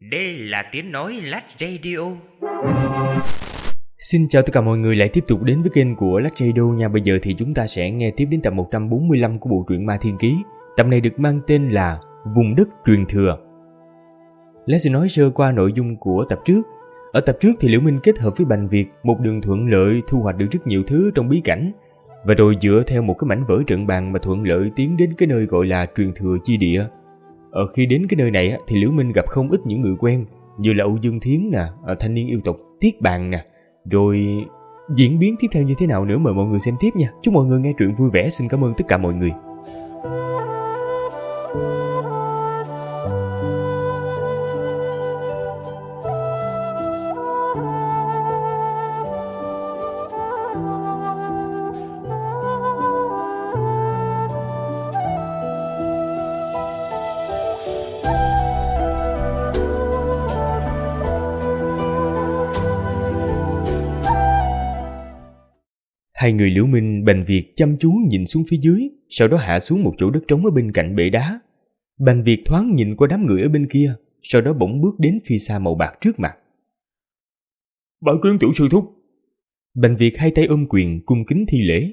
Đây là tiếng nói Lách Radio. Xin chào tất cả mọi người lại tiếp tục đến với kênh của Lách Radio nha. Bây giờ thì chúng ta sẽ nghe tiếp đến tập 145 của bộ truyện Ma Thiên Ký. Tập này được mang tên là Vùng Đất Truyền Thừa. Lách sẽ nói sơ qua nội dung của tập trước. Ở tập trước thì Liễu Minh kết hợp với Bành Việt một đường thuận lợi thu hoạch được rất nhiều thứ trong bí cảnh. Và rồi dựa theo một cái mảnh vỡ trận bàn mà thuận lợi tiến đến cái nơi gọi là Truyền Thừa Chi Địa. Khi đến cái nơi này thì Liễu Minh gặp không ít những người quen như là Âu Dương Thiến nè, thanh niên yêu tộc Tiết Bàn nè. Rồi diễn biến tiếp theo như thế nào nữa mời mọi người xem tiếp nha. Chúc mọi người nghe truyện vui vẻ. Xin cảm ơn tất cả mọi người. Hai người Liễu Minh, Bành Việt chăm chú nhìn xuống phía dưới, sau đó hạ xuống một chỗ đất trống ở bên cạnh bệ đá. Bành Việt thoáng nhìn qua đám người ở bên kia, sau đó bỗng bước đến phi sa màu bạc trước mặt. Bái kiến tiểu sư thúc. Bành Việt hai tay ôm quyền cung kính thi lễ.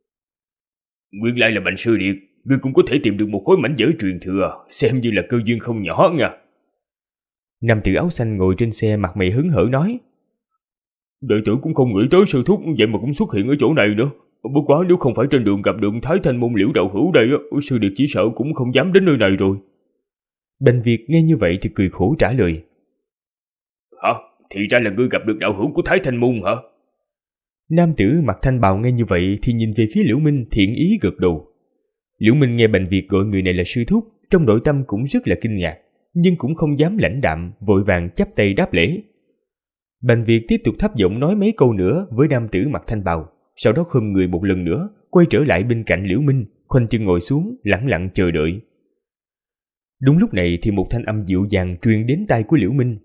Nguyên lai là Bành sư điệt, ngươi cũng có thể tìm được một khối mảnh vỡ truyền thừa, xem như là cơ duyên không nhỏ nha. Nam tử áo xanh ngồi trên xe mặt mày hớn hở nói. Đệ tử cũng không nghĩ tới sư thúc vậy mà cũng xuất hiện ở chỗ này nữa. Bất quá nếu không phải trên đường gặp được Thái Thanh Môn Liễu đạo hữu đây, sư điệt chỉ sợ cũng không dám đến nơi này rồi. Bành Việt nghe như vậy thì cười khổ trả lời. Hả? Thì ra là ngươi gặp được đạo hữu của Thái Thanh Môn hả? Nam tử mặc thanh bào nghe như vậy thì nhìn về phía Liễu Minh thiện ý gật đầu. Liễu Minh nghe Bành Việt gọi người này là sư thúc, trong nội tâm cũng rất là kinh ngạc, nhưng cũng không dám lãnh đạm, vội vàng chắp tay đáp lễ. Bành Việt tiếp tục thấp giọng nói mấy câu nữa với nam tử mặc thanh bào, sau đó khom người một lần nữa, quay trở lại bên cạnh Liễu Minh, khoanh chân ngồi xuống, lẳng lặng chờ đợi. Đúng lúc này thì một thanh âm dịu dàng truyền đến tai của Liễu Minh.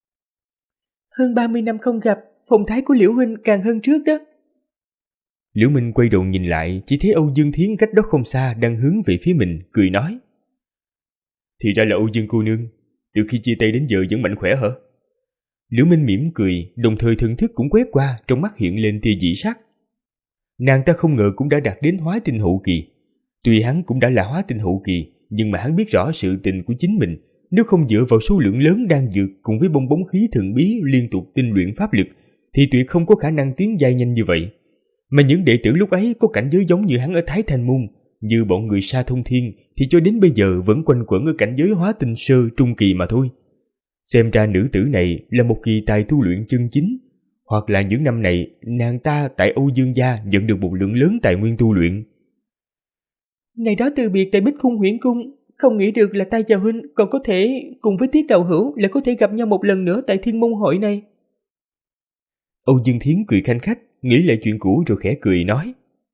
Hơn 30 năm không gặp, phong thái của Liễu huynh càng hơn trước đó. Liễu Minh quay đầu nhìn lại, chỉ thấy Âu Dương Thiến cách đó không xa đang hướng về phía mình, cười nói. Thì ra là Âu Dương cô nương, từ khi chia tay đến giờ vẫn mạnh khỏe hả? Liễu Minh mỉm cười, đồng thời thần thức cũng quét qua, trong mắt hiện lên tia dị sắc. Nàng ta không ngờ cũng đã đạt đến hóa tinh hậu kỳ. Tuy hắn cũng đã là hóa tinh hậu kỳ, nhưng mà hắn biết rõ sự tình của chính mình. Nếu không dựa vào số lượng lớn đan dược cùng với bong bóng khí thần bí liên tục tinh luyện pháp lực, thì tuyệt không có khả năng tiến giai nhanh như vậy. Mà những đệ tử lúc ấy có cảnh giới giống như hắn ở Thái Thanh Môn, như bọn người Sa Thông Thiên, thì cho đến bây giờ vẫn quanh quẩn ở cảnh giới hóa tinh sơ trung kỳ mà thôi. Xem ra nữ tử này là một kỳ tài tu luyện chân chính, hoặc là những năm này nàng ta tại Âu Dương gia nhận được một lượng lớn tài nguyên tu luyện. Ngày đó từ biệt tại Bích Khung Huyễn Cung, không nghĩ được là ta và huynh còn có thể cùng với Tiết đạo hữu lại có thể gặp nhau một lần nữa tại Thiên Môn hội này. Âu Dương Thiến cười khanh khách, nghĩ lại chuyện cũ rồi khẽ cười nói.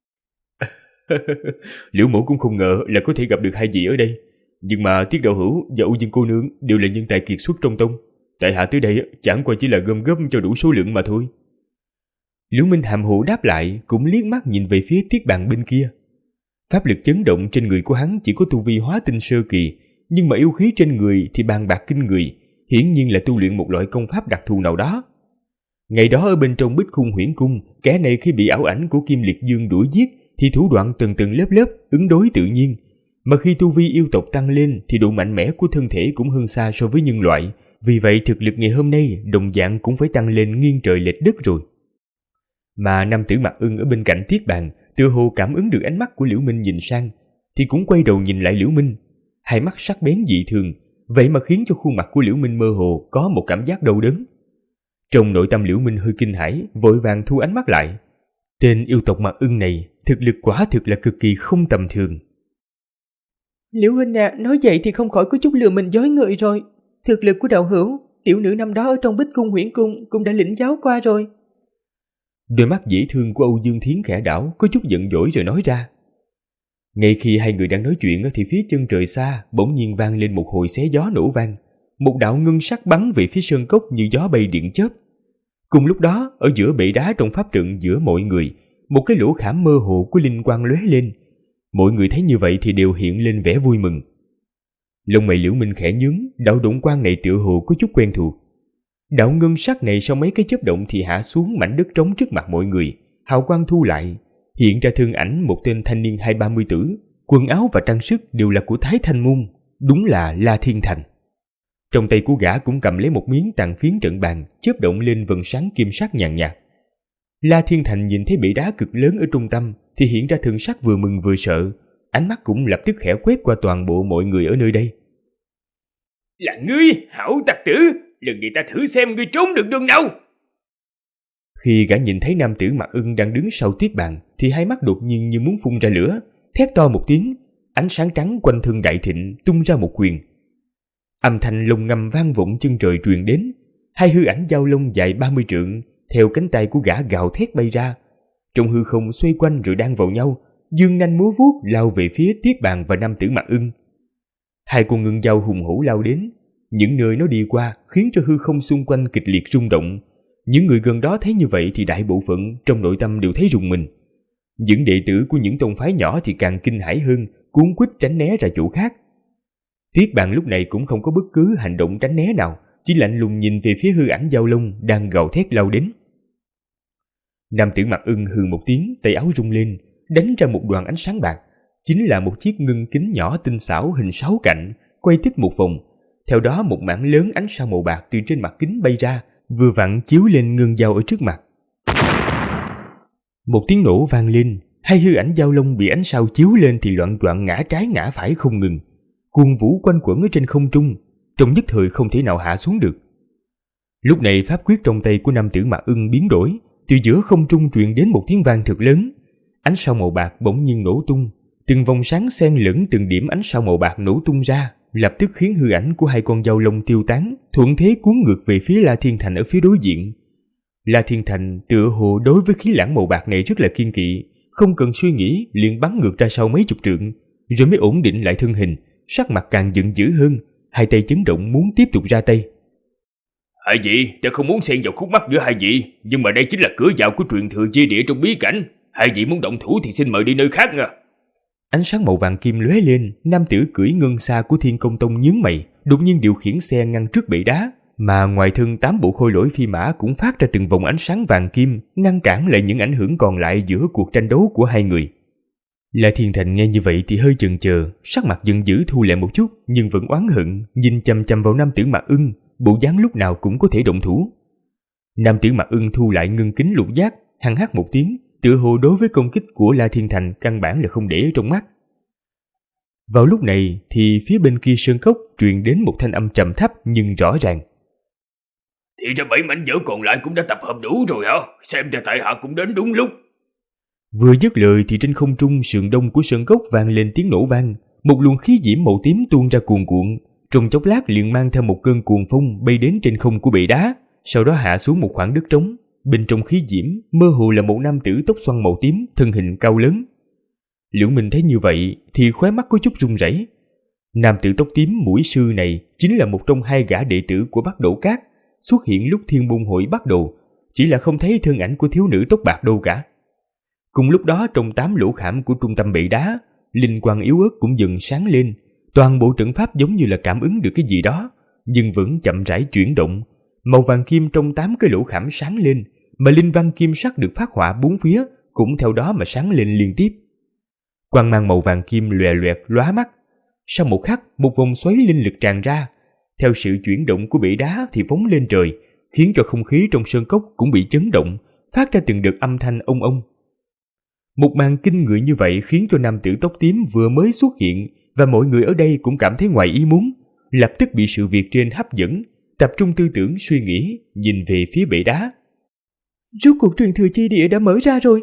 Liễu mẫu cũng không ngờ là có thể gặp được hai vị ở đây. Nhưng mà Tiết đạo hữu và Âu Dương cô nương đều là nhân tài kiệt xuất trong tông. Tại hạ tới đây chẳng qua chỉ là gom góp cho đủ số lượng mà thôi. Liễu Minh hàm hồ đáp lại, cũng liếc mắt nhìn về phía Tiết Bàn bên kia. Pháp lực chấn động trên người của hắn chỉ có tu vi hóa tinh sơ kỳ, nhưng mà yêu khí trên người thì bàn bạc kinh người, hiển nhiên là tu luyện một loại công pháp đặc thù nào đó. Ngày đó ở bên trong Bích Khung Huyễn Cung, kẻ này khi bị ảo ảnh của Kim Liệt Dương đuổi giết thì thủ đoạn tầng tầng lớp lớp, ứng đối tự nhiên. Mà khi tu vi yêu tộc tăng lên thì độ mạnh mẽ của thân thể cũng hơn xa so với nhân loại. Vì vậy thực lực ngày hôm nay đồng dạng cũng phải tăng lên nghiêng trời lệch đất rồi. Mà nam tử Mặc Ưng ở bên cạnh Tiết Bàn tựa hồ cảm ứng được ánh mắt của Liễu Minh nhìn sang, thì cũng quay đầu nhìn lại Liễu Minh. Hai mắt sắc bén dị thường, vậy mà khiến cho khuôn mặt của Liễu Minh mơ hồ có một cảm giác đau đớn. Trong nội tâm Liễu Minh hơi kinh hãi, vội vàng thu ánh mắt lại. Tên yêu tộc Mặc Ưng này thực lực quả thực là cực kỳ không tầm thường. Liễu huynh à, nói vậy thì không khỏi có chút lừa mình dối người rồi. Thực lực của đạo hữu, tiểu nữ năm đó ở trong Bích Cung Huyễn Cung cũng đã lĩnh giáo qua rồi. Đôi mắt dễ thương của Âu Dương Thiến khẽ đảo, có chút giận dỗi rồi nói ra. Ngay khi hai người đang nói chuyện thì phía chân trời xa bỗng nhiên vang lên một hồi xé gió nổ vang. Một đạo ngân sắc bắn về phía sơn cốc như gió bay điện chớp. Cùng lúc đó, ở giữa bệ đá trong pháp trận giữa mọi người, một cái lỗ khảm mơ hồ của linh quang lóe lên. Mọi người thấy như vậy thì đều hiện lên vẻ vui mừng. Lông mày Liễu Minh khẽ nhướng, đạo độn quang này tựa hồ có chút quen thuộc. Đạo ngân sắc này sau mấy cái chớp động thì hạ xuống mảnh đất trống trước mặt mọi người, hào quang thu lại, hiện ra thân ảnh một tên thanh niên 20-30 tuổi, quần áo và trang sức đều là của Thái Thanh môn, đúng là La Thiên Thành. Trong tay của gã cũng cầm lấy một miếng tàn phiến trận bàn, chớp động lên vầng sáng kim sắc nhàn nhạt. La Thiên Thành nhìn thấy bể đá cực lớn ở trung tâm thì hiện ra thần sắc vừa mừng vừa sợ, ánh mắt cũng lập tức khẽ quét qua toàn bộ mọi người ở nơi đây. Là ngươi, hảo tặc tử, lần này ta thử xem ngươi trốn được đường nào. Khi gã nhìn thấy nam tử Mặc Ưng đang đứng sau tiết bàn thì hai mắt đột nhiên như muốn phun ra lửa, thét to một tiếng, ánh sáng trắng quanh thân đại thịnh tung ra một quyền. Âm thanh lồng ngầm vang vọng chân trời truyền đến, hai hư ảnh giao long dài 30 trượng theo cánh tay của gã gào thét bay ra, trong hư không xoay quanh rồi đan vào nhau, dương nanh múa vuốt lao về phía tiết bàn và nam tử Mặc Ưng. Hai con ngân dao hùng hổ lao đến, những nơi nó đi qua khiến cho hư không xung quanh kịch liệt rung động. Những người gần đó thấy như vậy thì đại bộ phận trong nội tâm đều thấy rùng mình. Những đệ tử của những tông phái nhỏ thì càng kinh hãi hơn, cuống quýt tránh né ra chỗ khác. Tiết bàn lúc này cũng không có bất cứ hành động tránh né nào, chỉ lạnh lùng nhìn về phía hư ảnh giao long đang gào thét lao đến. Nam tử Mặc Ưng hừ một tiếng, tay áo rung lên, đánh ra một đoàn ánh sáng bạc, chính là một chiếc ngân kính nhỏ tinh xảo hình 6 cạnh, quay tích một vòng. Theo đó một mảng lớn ánh sao màu bạc từ trên mặt kính bay ra, vừa vặn chiếu lên ngân dao ở trước mặt. Một tiếng nổ vang lên, hai hư ảnh giao long bị ánh sao chiếu lên thì loạng choạng ngã trái ngã phải không ngừng, cuồng vũ quanh quẩn ở trên không trung, trong nhất thời không thể nào hạ xuống được. Lúc này pháp quyết trong tay của nam tử Mặc Ưng biến đổi, từ giữa không trung truyền đến một tiếng vang thật lớn, ánh sao màu bạc bỗng nhiên nổ tung, từng vòng sáng xen lẫn từng điểm ánh sao màu bạc nổ tung ra, lập tức khiến hư ảnh của hai con dao long tiêu tán, thuận thế cuốn ngược về phía La Thiên Thành ở phía đối diện. La Thiên Thành tựa hồ đối với khí lãng màu bạc này rất là kiêng kỵ, không cần suy nghĩ liền bắn ngược ra sau mấy chục trượng, rồi mới ổn định lại thân hình, sắc mặt càng giận dữ hơn, hai tay chấn động muốn tiếp tục ra tay. Hai vị, ta không muốn xen vào khúc mắc giữa hai vị, nhưng mà đây chính là cửa vào của truyền thừa chi địa trong bí cảnh. Hai vị muốn động thủ thì xin mời đi nơi khác nha. Ánh sáng màu vàng kim lóe lên, nam tử cưỡi ngân xa của Thiên Công Tông nhướng mày, đột nhiên điều khiển xe ngăn trước bệ đá, mà ngoài thân 8 bộ khôi lỗi phi mã cũng phát ra từng vòng ánh sáng vàng kim, ngăn cản lại những ảnh hưởng còn lại giữa cuộc tranh đấu của hai người. La Thiên Thành nghe như vậy thì hơi chần chờ, sắc mặt giận dữ thu lại một chút, nhưng vẫn oán hận, nhìn chằm chằm vào nam tử Mặc Ưng, bộ dáng lúc nào cũng có thể động thủ. Nam tử Mặc Ưng thu lại ngân kính lục giác, hăng hắc một tiếng, tựa hồ đối với công kích của La Thiên Thành căn bản là không để ở trong mắt. Vào lúc này thì phía bên kia sơn cốc truyền đến một thanh âm trầm thấp nhưng rõ ràng. Thì ra 7 mảnh vỡ còn lại cũng đã tập hợp đủ rồi hả? Xem ra tại hạ cũng đến đúng lúc. Vừa dứt lời thì trên không trung sườn đông của sơn cốc vang lên tiếng nổ vang, một luồng khí diễm màu tím tuôn ra cuồn cuộn, trong chốc lát liền mang theo một cơn cuồng phong bay đến trên không của bệ đá, sau đó hạ xuống một khoảng đất trống. Bên trong khí diễm mơ hồ là một nam tử tóc xoăn màu tím, thân hình cao lớn. Liễu Minh thấy như vậy thì khóe mắt có chút run rẩy. Nam tử tóc tím mũi sư này chính là một trong hai gã đệ tử của Bắc Đỗ Cát, xuất hiện lúc Thiên Môn hội bắt đầu, chỉ là không thấy thân ảnh của thiếu nữ tóc bạc đâu cả. Cùng lúc đó trong 8 lỗ khảm của trung tâm bệ đá, linh quang yếu ớt cũng dần sáng lên, toàn bộ trận pháp giống như là cảm ứng được cái gì đó, nhưng vẫn chậm rãi chuyển động. Màu vàng kim trong 8 cái lỗ khảm sáng lên, mà linh văn kim sắc được phát họa bốn phía cũng theo đó mà sáng lên liên tiếp. Quang mang màu vàng kim lòe loẹt lóa mắt. Sau một khắc, một vòng xoáy linh lực tràn ra, theo sự chuyển động của bể đá thì phóng lên trời, khiến cho không khí trong sơn cốc cũng bị chấn động, phát ra từng đợt âm thanh ông ông. Một màn kinh người như vậy khiến cho nam tử tóc tím vừa mới xuất hiện và mọi người ở đây cũng cảm thấy ngoài ý muốn, lập tức bị sự việc trên hấp dẫn, tập trung tư tưởng suy nghĩ, nhìn về phía bể đá. Rốt cuộc truyền thừa chi địa đã mở ra rồi.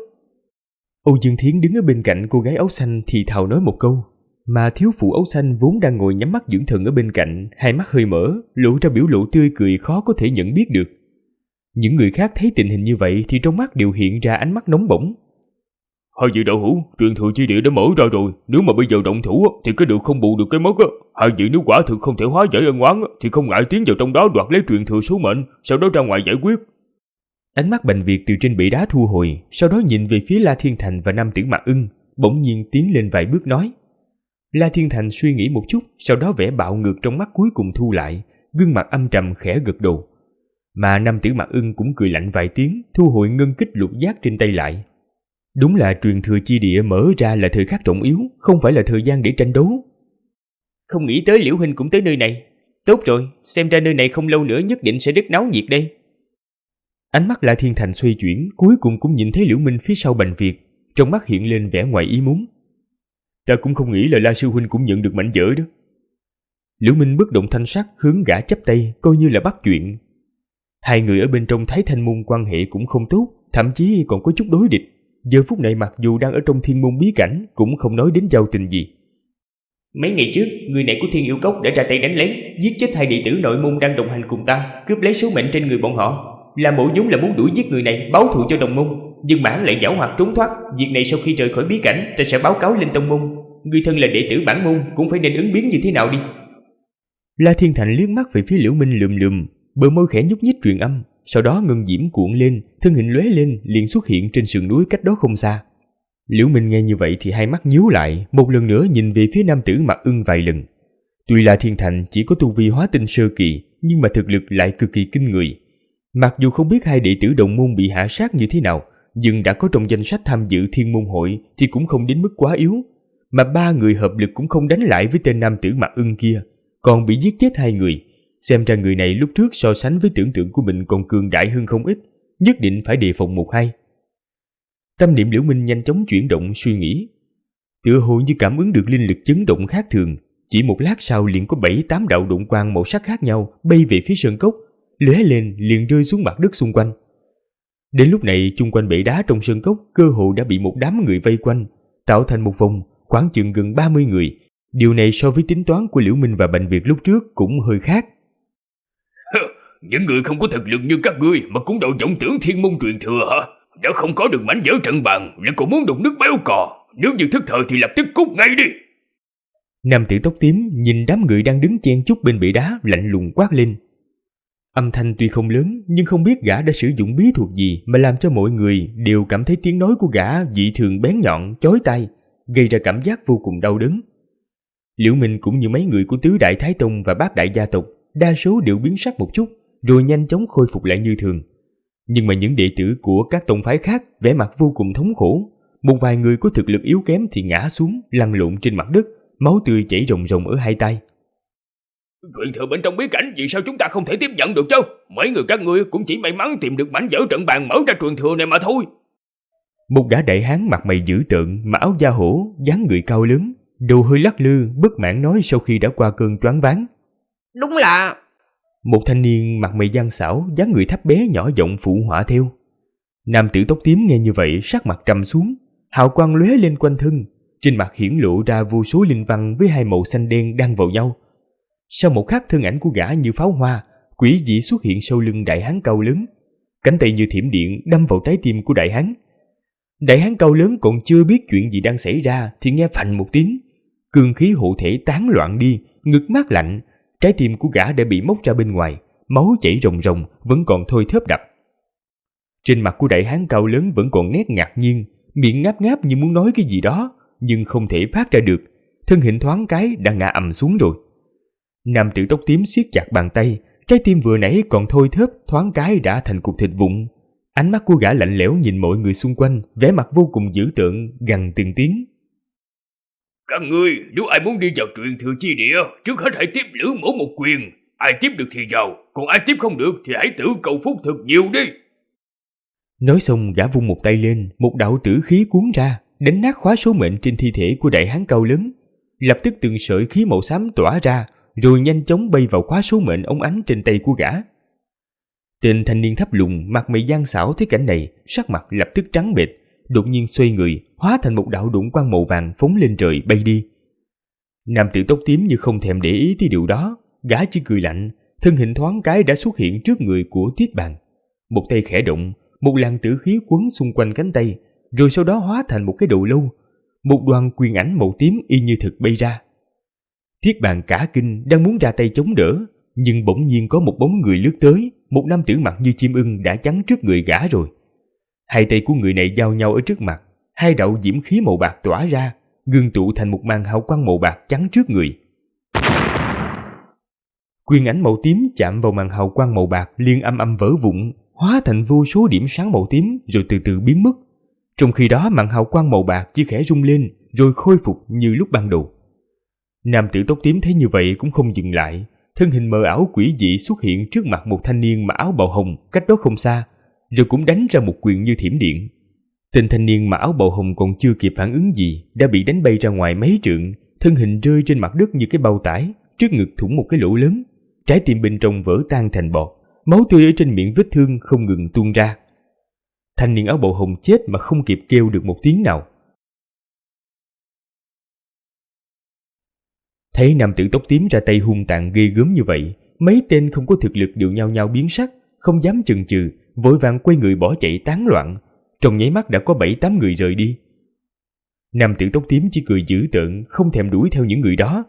Âu Dương Thiến đứng ở bên cạnh cô gái áo xanh thì thào nói một câu, mà thiếu phụ áo xanh vốn đang ngồi nhắm mắt dưỡng thần ở bên cạnh, hai mắt hơi mở, lộ ra biểu lộ tươi cười khó có thể nhận biết được. Những người khác thấy tình hình như vậy thì trong mắt đều hiện ra ánh mắt nóng bỏng. Hai vị đạo hữu, truyền thừa chi địa đã mở ra rồi, nếu mà bây giờ động thủ thì cái được không bù được cái mất. Hai vị nếu quả thực không thể hóa giải ân oán thì không ngại tiến vào trong đó đoạt lấy truyền thừa số mệnh, sau đó ra ngoài giải quyết. Ánh mắt Bành Việt từ trên bệ đá thu hồi, sau đó nhìn về phía La Thiên Thành và nam tử Mặc Ưng, bỗng nhiên tiến lên vài bước nói: La Thiên Thành suy nghĩ một chút, sau đó vẻ bạo ngược trong mắt cuối cùng thu lại, gương mặt âm trầm khẽ gật đầu. Mà nam tử Mặt Ưng cũng cười lạnh vài tiếng, thu hồi ngân kích lục giác trên tay lại. Đúng là truyền thừa chi địa mở ra là thời khắc trọng yếu, không phải là thời gian để tranh đấu. Không nghĩ tới Liễu huynh cũng tới nơi này. Tốt rồi, xem ra nơi này không lâu nữa nhất định sẽ rất náo nhiệt đây. Ánh mắt La Thiên Thành xoay chuyển, cuối cùng cũng nhìn thấy Liễu Minh phía sau Bành Việt, trong mắt hiện lên vẻ ngoài ý muốn. Ta cũng không nghĩ là La sư huynh cũng nhận được mảnh vỡ đó. Liễu Minh bất động thanh sắc hướng gã chắp tay, coi như là bắt chuyện. Hai người ở bên trong Thái Thanh môn quan hệ cũng không tốt, thậm chí còn có chút đối địch. Giờ phút này mặc dù đang ở trong thiên môn bí cảnh, cũng không nói đến giao tình gì. Mấy ngày trước, người này của Thiên Yêu Cốc đã ra tay đánh lén, giết chết hai đệ tử nội môn đang đồng hành cùng ta, cướp lấy số mệnh trên người bọn họ. Là Mộ vốn là muốn đuổi giết người này, báo thù cho đồng môn, nhưng mà hắn lại giảo hoạt trốn thoát. Việc này sau khi rời khỏi bí cảnh, ta sẽ báo cáo lên tông môn. Người thân là đệ tử bản môn, cũng phải nên ứng biến như thế nào đi. La Thiên Thành liếc mắt về phía Liễu Minh lườm lườm, bờ môi khẽ nhúc nhích truyền âm, sau đó ngân diễm cuộn lên, thân hình lóe lên liền xuất hiện trên sườn núi cách đó không xa. Liễu Minh nghe như vậy thì hai mắt nhíu lại, một lần nữa nhìn về phía nam tử Mặt Ưng vài lần. Tuy La Thiên Thành chỉ có tu vi hóa tinh sơ kỳ, nhưng mà thực lực lại cực kỳ kinh người. Mặc dù không biết hai đệ tử đồng môn bị hạ sát như thế nào, nhưng đã có trong danh sách tham dự Thiên môn hội thì cũng không đến mức quá yếu. Mà ba người hợp lực cũng không đánh lại với tên nam tử Mặt Ưng kia, còn bị giết chết hai người. Xem ra người này lúc trước so sánh với tưởng tượng của mình còn cường đại hơn không ít, nhất định phải đề phòng một hai. Tâm niệm Liễu Minh nhanh chóng chuyển động suy nghĩ. Tựa hồ như cảm ứng được linh lực chấn động khác thường, chỉ một lát sau liền có 7-8 đạo độn quang màu sắc khác nhau bay về phía sơn cốc, lóe lên liền rơi xuống mặt đất xung quanh. Đến lúc này chung quanh bệ đá trong sơn cốc cơ hồ đã bị một đám người vây quanh, tạo thành một vòng khoảng chừng gần 30 người. Điều này so với tính toán của Liễu Minh và Bành Việt lúc trước cũng hơi khác. Những người không có thực lực như các ngươi mà cũng đầu vọng tưởng thiên môn truyền thừa hả? Đã không có được mảnh vỡ trận bàn, lại còn muốn đục nước béo cò. Nếu như thức thời thì lập tức cút ngay đi. Nam tử tóc tím nhìn đám người đang đứng chen chúc bên bệ đá, lạnh lùng quát lên. Âm thanh tuy không lớn, nhưng không biết gã đã sử dụng bí thuật gì mà làm cho mọi người đều cảm thấy tiếng nói của gã dị thường bén nhọn, chói tai, gây ra cảm giác vô cùng đau đớn. Liễu Minh cũng như mấy người của tứ đại Thái Tông và bát đại gia tộc, đa số đều biến sắc một chút, rồi nhanh chóng khôi phục lại như thường. Nhưng mà những đệ tử của các tông phái khác vẻ mặt vô cùng thống khổ. Một vài người có thực lực yếu kém thì ngã xuống, lăn lộn trên mặt đất, máu tươi chảy ròng ròng ở hai tay. Truyền thừa bên trong bí cảnh vì sao chúng ta không thể tiếp nhận được chứ? Mấy người các ngươi cũng chỉ may mắn tìm được mảnh vỡ trận bàn mở ra truyền thừa này mà thôi. Một gã đại hán mặt mày dữ tợn, mà áo da hổ, dáng người cao lớn, đầu hơi lắc lư, bất mãn nói sau khi đã qua cơn choáng váng. Đúng là... Một thanh niên mặt mày gian xảo, dáng người thấp bé nhỏ giọng phụ họa theo. Nam tử tóc tím nghe như vậy sắc mặt trầm xuống, hào quang lóe lên quanh thân, trên mặt hiển lộ ra vô số linh văn với hai màu xanh đen đan vào nhau. Sau một khắc thân ảnh của gã như pháo hoa, quỷ dị xuất hiện sau lưng đại hán cao lớn, cánh tay như thiểm điện đâm vào trái tim của đại hán. Đại hán cao lớn còn chưa biết chuyện gì đang xảy ra thì nghe phành một tiếng, cương khí hộ thể tán loạn đi, ngực mát lạnh, trái tim của gã đã bị móc ra bên ngoài, máu chảy ròng ròng vẫn còn thôi thớp đập. Trên mặt của đại hán cao lớn vẫn còn nét ngạc nhiên, miệng ngáp ngáp như muốn nói cái gì đó, nhưng không thể phát ra được, thân hình thoáng cái đã ngã ầm xuống rồi. Nam tử tóc tím siết chặt bàn tay, trái tim vừa nãy còn thôi thớp thoáng cái đã thành cục thịt vụn. Ánh mắt của gã lạnh lẽo nhìn mọi người xung quanh, vẻ mặt vô cùng dữ tợn, gằn từng tiếng. Các ngươi, nếu ai muốn đi vào truyền thừa chi địa, trước hết hãy tiếp Lữ Mỗ một quyền. Ai tiếp được thì vào, còn ai tiếp không được thì hãy tự cầu phúc thật nhiều đi. Nói xong gã vung một tay lên, một đạo tử khí cuốn ra, đánh nát khóa số mệnh trên thi thể của đại hán cao lớn. Lập tức từng sợi khí màu xám tỏa ra, rồi nhanh chóng bay vào khóa số mệnh óng ánh trên tay của gã. Tên thanh niên thấp lùn, mặt mày gian xảo thấy cảnh này, sắc mặt lập tức trắng bệch, đột nhiên xoay người, hóa thành một đạo độn quang màu vàng phóng lên trời bay đi. Nam tử tóc tím như không thèm để ý tới điều đó, gã chỉ cười lạnh, thân hình thoáng cái đã xuất hiện trước người của Tiết Bàn. Một tay khẽ động, một làn tử khí quấn xung quanh cánh tay, rồi sau đó hóa thành một cái đầu lâu, một đoàn quyền ảnh màu tím y như thực bay ra. Tiết Bàn cả kinh đang muốn ra tay chống đỡ, nhưng bỗng nhiên có một bóng người lướt tới, một nam tử mặt như chim ưng đã chắn trước người gã rồi. Hai tay của người này giao nhau ở trước mặt, hai đạo diễm khí màu bạc tỏa ra, ngưng tụ thành một màn hào quang màu bạc chắn trước người. Quyền ảnh màu tím chạm vào màn hào quang màu bạc liền âm âm vỡ vụn, hóa thành vô số điểm sáng màu tím rồi từ từ biến mất. Trong khi đó màn hào quang màu bạc chỉ khẽ rung lên rồi khôi phục như lúc ban đầu. Nam tử tóc tím thấy như vậy cũng không dừng lại, thân hình mờ ảo quỷ dị xuất hiện trước mặt một thanh niên mặc áo bào hồng cách đó không xa, rồi cũng đánh ra một quyền như thiểm điện. Tên thanh niên mặc áo bào hồng còn chưa kịp phản ứng gì đã bị đánh bay ra ngoài mấy trượng, thân hình rơi trên mặt đất như cái bao tải, trước ngực thủng một cái lỗ lớn, trái tim bên trong vỡ tan thành bọt, máu tươi ở trên miệng vết thương không ngừng tuôn ra. Thanh niên áo bào hồng chết mà không kịp kêu được một tiếng nào. Thấy nam tử tóc tím ra tay hung tàn ghê gớm như vậy, mấy tên không có thực lực đều nhao nhao biến sắc, không dám chần chừ, vội vàng quay người bỏ chạy tán loạn. Trong nháy mắt đã có 7-8 người rời đi. Nam tử tóc tím chỉ cười dữ tợn, không thèm đuổi theo những người đó.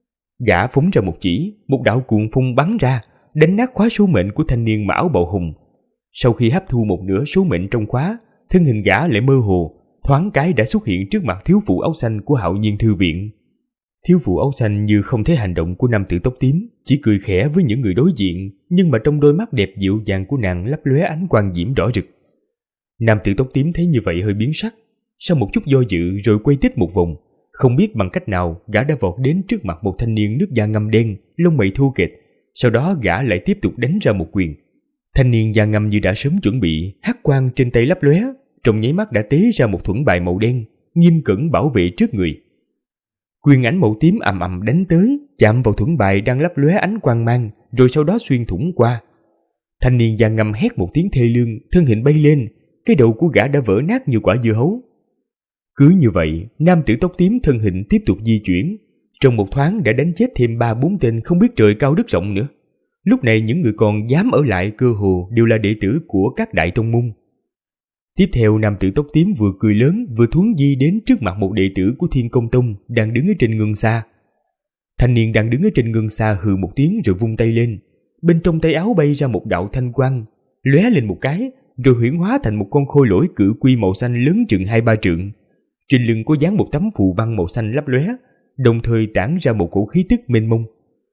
Gã phóng ra một chỉ, một đạo cuồng phong bắn ra, đánh nát khóa số mệnh của thanh niên mặc áo bào hồng. Sau khi hấp thu một nửa số mệnh trong khóa, thân hình gã lại mơ hồ, thoáng cái đã xuất hiện trước mặt thiếu phụ áo xanh của Hạo Nhiên thư viện. Thiếu phụ áo xanh như không thấy hành động của nam tử tóc tím, chỉ cười khẽ với những người đối diện, nhưng mà trong đôi mắt đẹp dịu dàng của nàng lấp lóe ánh quang diễm đỏ rực. Nam tử tóc tím thấy như vậy hơi biến sắc, sau một chút do dự rồi quay tít một vòng, không biết bằng cách nào gã đã vọt đến trước mặt một thanh niên nước da ngăm đen, lông mày thô kệch, sau đó gã lại tiếp tục đánh ra một quyền. Thanh niên da ngăm như đã sớm chuẩn bị, hắc quang trên tay lấp lóe, trong nháy mắt đã tế ra một thuẫn bài màu đen, nghiêm cẩn bảo vệ trước người. Quyền ảnh màu tím ầm ầm đánh tới, chạm vào thuẫn bài đang lấp lóe ánh quang mang, rồi sau đó xuyên thủng qua. Thanh niên da ngăm hét một tiếng thê lương, thân hình bay lên, cái đầu của gã đã vỡ nát như quả dưa hấu. Cứ như vậy, nam tử tóc tím thân hình tiếp tục di chuyển, trong một thoáng đã đánh chết thêm 3-4 tên không biết trời cao đất rộng nữa. Lúc này những người còn dám ở lại cơ hồ đều là đệ tử của các đại tông môn. Tiếp theo nam tử tóc tím vừa cười lớn vừa thuấn di đến trước mặt một đệ tử của Thiên Công Tông đang đứng ở trên ngân xa. Thanh niên đang đứng ở trên ngân xa hừ một tiếng rồi vung tay lên, bên trong tay áo bay ra một đạo thanh quang, lóe lên một cái rồi huyễn hóa thành một con khôi lỗi cự quy màu xanh lớn chừng 2-3 trượng. Trên lưng có dán một tấm phù văn màu xanh lấp lóe, đồng thời tản ra một cổ khí tức mênh mông.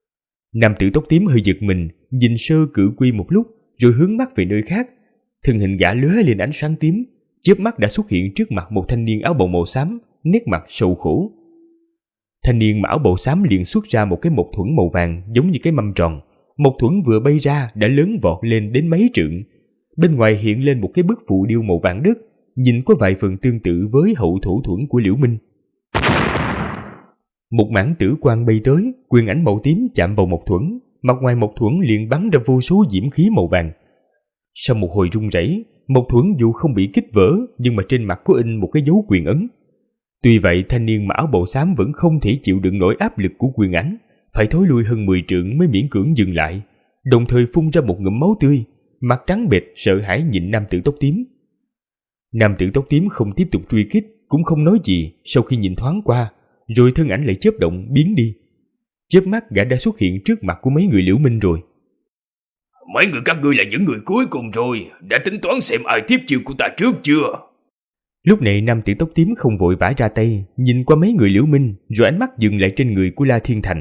Nam tử tóc tím hơi giật mình, nhìn sơ cự quy một lúc rồi hướng mắt về nơi khác. Thân hình gã lóe lên ánh sáng tím, chớp mắt đã xuất hiện trước mặt một thanh niên áo bào màu xám, nét mặt sầu khổ. Thanh niên mặc áo bào xám liền xuất ra một cái mộc thuẫn màu vàng giống như cái mâm tròn. Mộc thuẫn vừa bay ra đã lớn vọt lên đến mấy trượng. Bên ngoài hiện lên một cái bức phù điêu màu vàng đất, nhìn có vài phần tương tự với hậu thổ thuẫn của Liễu Minh. Một mảng tử quang bay tới, quyền ảnh màu tím chạm vào mộc thuẫn, mặt ngoài mộc thuẫn liền bắn ra vô số diễm khí màu vàng. Sau một hồi rung rẩy, mộc thuẫn dù không bị kích vỡ nhưng mà trên mặt có in một cái dấu quyền ấn. Tuy vậy thanh niên mặc áo bào xám vẫn không thể chịu đựng nổi áp lực của quyền ảnh, phải thối lui hơn 10 trượng mới miễn cưỡng dừng lại, đồng thời phun ra một ngụm máu tươi, mặt trắng bệch sợ hãi nhìn nam tử tóc tím. Nam tử tóc tím không tiếp tục truy kích, cũng không nói gì sau khi nhìn thoáng qua, rồi thân ảnh lại chớp động biến đi. Chớp mắt gã đã xuất hiện trước mặt của mấy người Liễu Minh rồi. Mấy người các ngươi là những người cuối cùng rồi, đã tính toán xem ai tiếp chiêu của ta trước chưa? Lúc này nam tử tóc tím không vội vã ra tay, nhìn qua mấy người Liễu Minh, rồi ánh mắt dừng lại trên người của La Thiên Thành.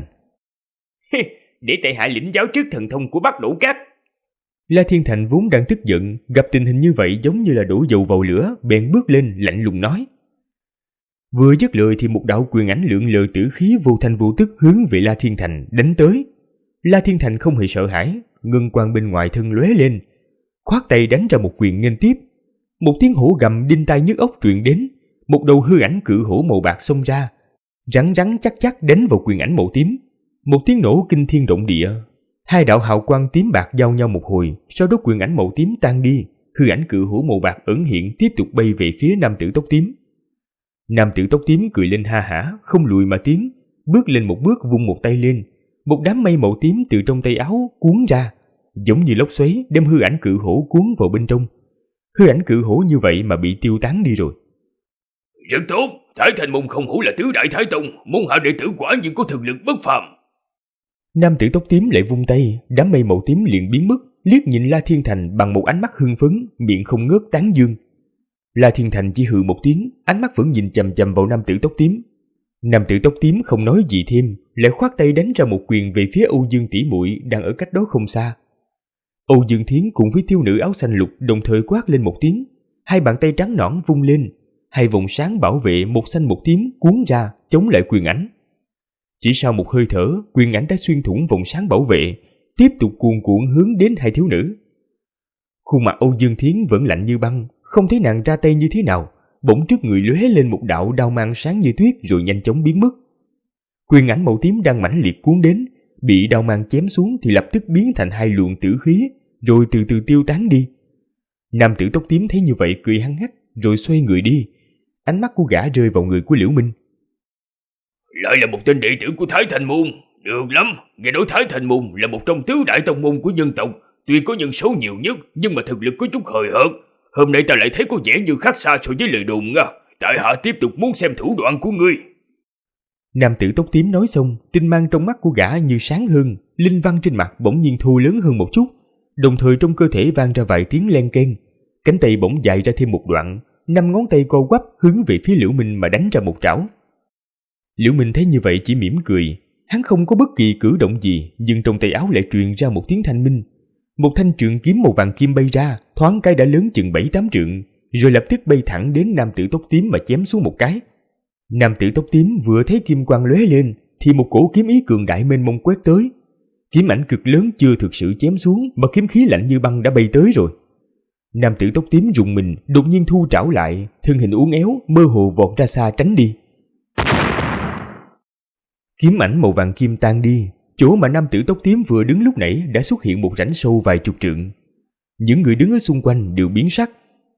Để tại hạ lĩnh giáo trước thần thông của Bắc Đổ Cát. La Thiên Thành vốn đang tức giận, gặp tình hình như vậy giống như là đổ dầu vào lửa, bèn bước lên lạnh lùng nói. Vừa dứt lời thì một đạo quyền ảnh lượn lờ tử khí vô thanh vô tức hướng về La Thiên Thành đánh tới. La Thiên Thành không hề sợ hãi, ngân quang bên ngoài thân lóe lên, khoát tay đánh ra một quyền nghênh tiếp. Một tiếng hổ gầm đinh tai nhức óc truyền đến, một đầu hư ảnh cự hổ màu bạc xông ra, rắn rắn chắc chắc đánh vào quyền ảnh màu tím. Một tiếng nổ kinh thiên động địa, hai đạo hào quang tím bạc giao nhau một hồi, sau đó quyền ảnh màu tím tan đi, hư ảnh cự hổ màu bạc ẩn hiện tiếp tục bay về phía nam tử tóc tím. Nam tử tóc tím cười lên ha hả, không lùi mà tiến, bước lên một bước vung một tay lên, một đám mây màu tím từ trong tay áo cuốn ra, giống như lốc xoáy đem hư ảnh cự hổ cuốn vào bên trong. Hư ảnh cự hổ như vậy mà bị tiêu tán đi rồi. Rất tốt, Thái Thành Môn không hổ là tứ đại Thái Tông, môn hạ đệ tử quả nhiên có thực lực bất phàm. Nam tử tóc tím lại vung tay, đám mây màu tím liền biến mất, liếc nhìn La Thiên Thành bằng một ánh mắt hưng phấn, miệng không ngớt tán dương. La Thiên Thành chỉ hừ một tiếng, ánh mắt vẫn nhìn chằm chằm vào nam tử tóc tím. Nam tử tóc tím không nói gì thêm, lại khoát tay đánh ra một quyền về phía Âu Dương tỷ muội đang ở cách đó không xa. Âu Dương Thiến cùng với thiếu nữ áo xanh lục đồng thời quát lên một tiếng, hai bàn tay trắng nõn vung lên, hai vòng sáng bảo vệ một xanh một tím cuốn ra chống lại quyền ảnh. Chỉ sau một hơi thở, quyền ảnh đã xuyên thủng vòng sáng bảo vệ, tiếp tục cuồn cuộn hướng đến hai thiếu nữ. Khuôn mặt Âu Dương Thiến vẫn lạnh như băng, không thấy nàng ra tay như thế nào, bỗng trước người lóe lên một đạo đao mang sáng như tuyết rồi nhanh chóng biến mất. Quyền ảnh màu tím đang mãnh liệt cuốn đến, bị đao mang chém xuống thì lập tức biến thành hai luồng tử khí, rồi từ từ tiêu tán đi. Nam tử tóc tím thấy như vậy cười hăng hắc, rồi xoay người đi. Ánh mắt của gã rơi vào người của Liễu Minh. Lại là một tên đệ tử của Thái Thành Môn. Được lắm, nghe nói Thái Thành Môn là một trong tứ đại tông môn của nhân tộc, tuy có nhân số nhiều nhất nhưng mà thực lực có chút hời hợt. Hôm nay ta lại thấy có vẻ như khác xa so với lời đồn à. Tại hạ tiếp tục muốn xem thủ đoạn của ngươi. Nam tử tóc tím nói xong, tinh mang trong mắt của gã như sáng hơn, linh văn trên mặt bỗng nhiên thu lớn hơn một chút, đồng thời trong cơ thể vang ra vài tiếng len keng, cánh tay bỗng dài ra thêm một đoạn, 5 ngón tay co quắp hướng về phía Liễu Minh mà đánh ra một trảo. Liễu Minh thấy như vậy chỉ mỉm cười, hắn không có bất kỳ cử động gì, nhưng trong tay áo lại truyền ra một tiếng thanh minh. Một thanh trường kiếm màu vàng kim bay ra, thoáng cái đã lớn chừng 7-8 trượng, rồi lập tức bay thẳng đến nam tử tóc tím mà chém xuống một cái. Nam tử tóc tím vừa thấy kim quang lóe lên, thì một cổ kiếm ý cường đại mênh mông quét tới. Kiếm ảnh cực lớn chưa thực sự chém xuống, mà kiếm khí lạnh như băng đã bay tới rồi. Nam tử tóc tím rùng mình, đột nhiên thu trảo lại, thân hình uốn éo, mơ hồ vọt ra xa tránh đi. Kiếm ảnh màu vàng kim tan đi, chỗ mà nam tử tóc tím vừa đứng lúc nãy đã xuất hiện một rãnh sâu vài chục trượng. Những người đứng ở xung quanh đều biến sắc.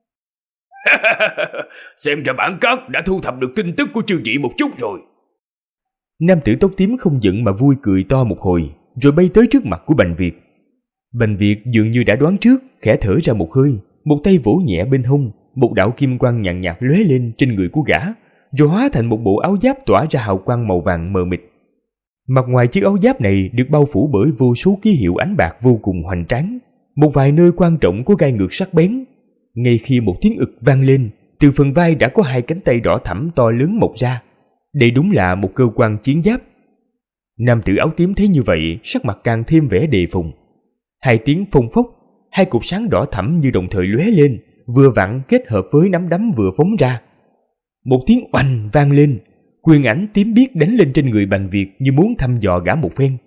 Xem ra bản cát đã thu thập được tin tức của chư vị một chút rồi. Nam tử tóc tím không giận mà vui cười to một hồi, rồi bay tới trước mặt của Bành Việt. Bành Việt dường như đã đoán trước, khẽ thở ra một hơi, một tay vỗ nhẹ bên hông, một đạo kim quang nhàn nhạt lóe lên trên người của gã, rồi hóa thành một bộ áo giáp tỏa ra hào quang màu vàng mờ mịt. Mặt ngoài chiếc áo giáp này được bao phủ bởi vô số ký hiệu ánh bạc vô cùng hoành tráng, một vài nơi quan trọng có gai ngược sắc bén. Ngay khi một tiếng ực vang lên, từ phần vai đã có hai cánh tay đỏ thẫm to lớn mọc ra. Đây đúng là một cơ quan chiến giáp. Nam tử áo tím thấy như vậy, sắc mặt càng thêm vẻ đề phòng. Hai tiếng phông phốc, hai cột sáng đỏ thẫm như đồng thời lóe lên, vừa vặn kết hợp với nắm đấm vừa phóng ra. Một tiếng oanh vang lên, quyền ảnh tím biếc đánh lên trên người Bành Việt như muốn thăm dò gã một phen.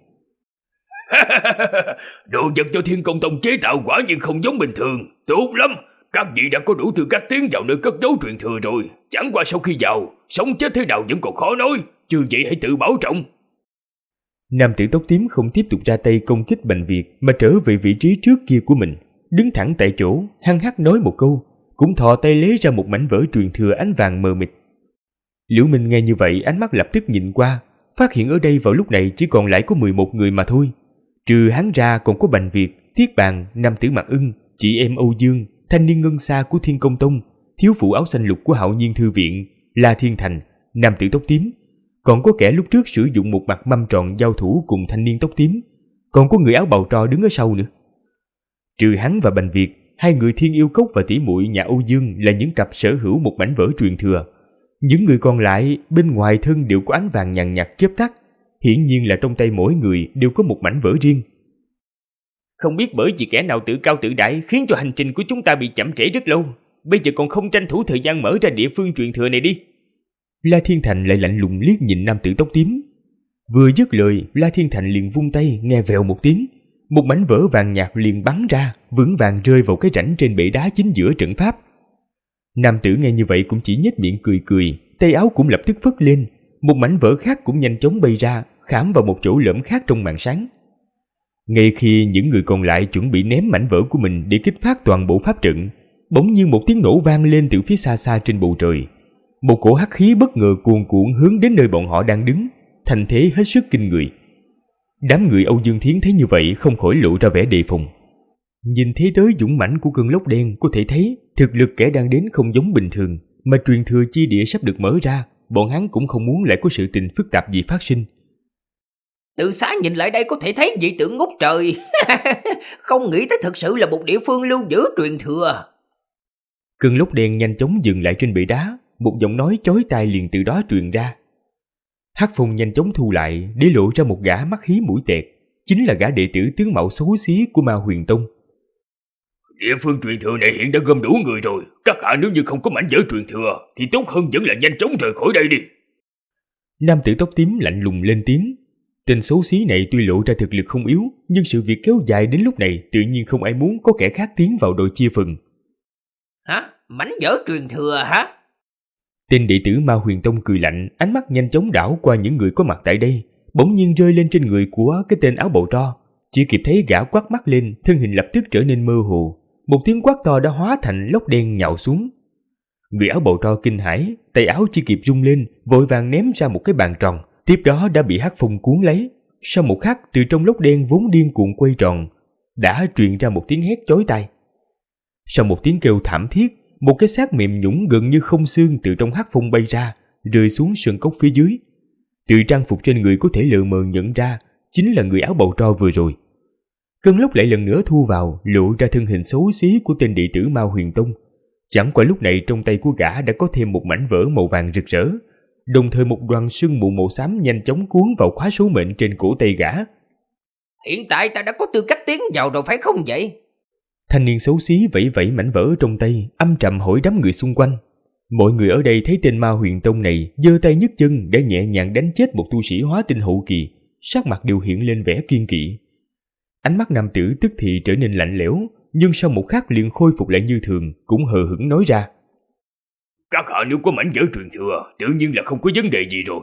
Đồ vật do Thiên Công Tông chế tạo quả nhiên không giống bình thường, tốt lắm. Các vị đã có đủ tư cách tiến vào nơi cất giấu truyền thừa rồi. Chẳng qua sau khi vào, sống chết thế nào vẫn còn khó nói. Chư vị hãy tự bảo trọng. Nam tử tóc tím không tiếp tục ra tay công kích Bành Việt, mà trở về vị trí trước kia của mình, đứng thẳng tại chỗ, hăng hắc nói một câu, cũng thò tay lấy ra một mảnh vỡ truyền thừa ánh vàng mờ mịt. Liễu Minh nghe như vậy, ánh mắt lập tức nhìn qua, phát hiện ở đây vào lúc này chỉ còn lại có 11 người mà thôi. Trừ hắn ra còn có Bành Việt, Thiết Bàn, nam tử Mạc Ưng, chị em Âu Dương, thanh niên ngân xa của Thiên Công Tông, thiếu phụ áo xanh lục của Hạo Nhiên Thư Viện, La Thiên Thành, nam tử tóc tím. Còn có kẻ lúc trước sử dụng một mặt mâm tròn giao thủ cùng thanh niên tóc tím. Còn có người áo bào tro đứng ở sau nữa. Trừ hắn và Bành Việt, hai người Thiên Yêu Cốc và tỷ muội nhà Âu Dương là những cặp sở hữu một mảnh vỡ truyền thừa. Những người còn lại bên ngoài thân đều có ánh vàng nhàn nhạt chớp tắt, hiển nhiên là trong tay mỗi người đều có một mảnh vỡ riêng. Không biết bởi vì kẻ nào tự cao tự đại khiến cho hành trình của chúng ta bị chậm trễ rất lâu. Bây giờ còn không tranh thủ thời gian mở ra địa phương truyền thừa này đi. La Thiên Thành lại lạnh lùng liếc nhìn nam tử tóc tím. Vừa dứt lời, La Thiên Thành liền vung tay, nghe vèo một tiếng, một mảnh vỡ vàng nhạt liền bắn ra, vững vàng rơi vào cái rãnh trên bệ đá chính giữa trận pháp. Nam tử nghe như vậy cũng chỉ nhếch miệng cười cười, tay áo cũng lập tức phất lên, một mảnh vỡ khác cũng nhanh chóng bay ra, khảm vào một chỗ lõm khác trong màn sáng. Ngay khi những người còn lại chuẩn bị ném mảnh vỡ của mình để kích phát toàn bộ pháp trận, bỗng nhiên một tiếng nổ vang lên từ phía xa xa trên bầu trời. Một cổ hắc khí bất ngờ cuồn cuộn hướng đến nơi bọn họ đang đứng, thành thế hết sức kinh người. Đám người Âu Dương Thiến thấy như vậy không khỏi lộ ra vẻ đề phòng. Nhìn thế tới dũng mãnh của cơn lốc đen, có thể thấy thực lực kẻ đang đến không giống bình thường, mà truyền thừa chi địa sắp được mở ra, bọn hắn cũng không muốn lại có sự tình phức tạp gì phát sinh. Từ xa nhìn lại đây có thể thấy dị tượng ngút trời. Không nghĩ tới thực sự là một địa phương lưu giữ truyền thừa. Cơn lốc đen nhanh chóng dừng lại trên bệ đá, một giọng nói chói tai liền từ đó truyền ra. Hắc Phong nhanh chóng thu lại để lộ ra một gã mắt hí mũi tẹt, chính là gã đệ tử tướng mạo xấu xí của Ma Huyền Tông. Địa phương truyền thừa này hiện đã gom đủ người rồi, các hạ nếu như không có mảnh vỡ truyền thừa thì tốt hơn vẫn là nhanh chóng rời khỏi đây đi. Nam tử tóc tím lạnh lùng lên tiếng. Tên xấu xí này tuy lộ ra thực lực không yếu, nhưng sự việc kéo dài đến lúc này tự nhiên không ai muốn có kẻ khác tiến vào đội chia phần. Hả? Mảnh vỡ truyền thừa hả? Tên đệ tử Ma Huyền Tông cười lạnh, ánh mắt nhanh chóng đảo qua những người có mặt tại đây, bỗng nhiên rơi lên trên người của cái tên áo bào tro. Chỉ kịp thấy gã quát mắt lên, thân hình lập tức trở nên mơ hồ. Một tiếng quát to đã hóa thành lốc đen nhào xuống. Người áo bào tro kinh hãi, tay áo chỉ kịp rung lên, vội vàng ném ra một cái bàn tròn, tiếp đó đã bị Hắc Phong cuốn lấy. Sau một khắc, từ trong lốc đen vốn điên cuồng quay tròn, đã truyền ra một tiếng hét chói tai. Sau một tiếng kêu thảm thiết, một cái xác mềm nhũn gần như không xương từ trong Hắc Phong bay ra, rơi xuống sơn cốc phía dưới. Từ trang phục trên người có thể lờ mờ nhận ra chính là người áo bào tro vừa rồi. Cơn lốc lại lần nữa thu vào, lộ ra thân hình xấu xí của tên đệ tử Ma Huyền Tông. Chẳng qua lúc này trong tay của gã đã có thêm một mảnh vỡ màu vàng rực rỡ, đồng thời một đoàn sương mù màu xám nhanh chóng cuốn vào khóa số mệnh trên cổ tay gã. Hiện tại ta đã có tư cách tiến vào rồi phải không vậy? Thanh niên xấu xí vẫy vẫy mảnh vỡ trong tay, âm trầm hỏi đám người xung quanh. Mọi người ở đây thấy tên Ma Huyền Tông này giơ tay nhấc chân để nhẹ nhàng đánh chết một tu sĩ hóa tinh hậu kỳ, sắc mặt đều hiện lên vẻ kiên kỵ. Ánh mắt nam tử tức thì trở nên lạnh lẽo, nhưng sau một khắc liền khôi phục lại như thường, cũng hờ hững nói ra. Các hạ nếu có mảnh vỡ truyền thừa, tự nhiên là không có vấn đề gì rồi.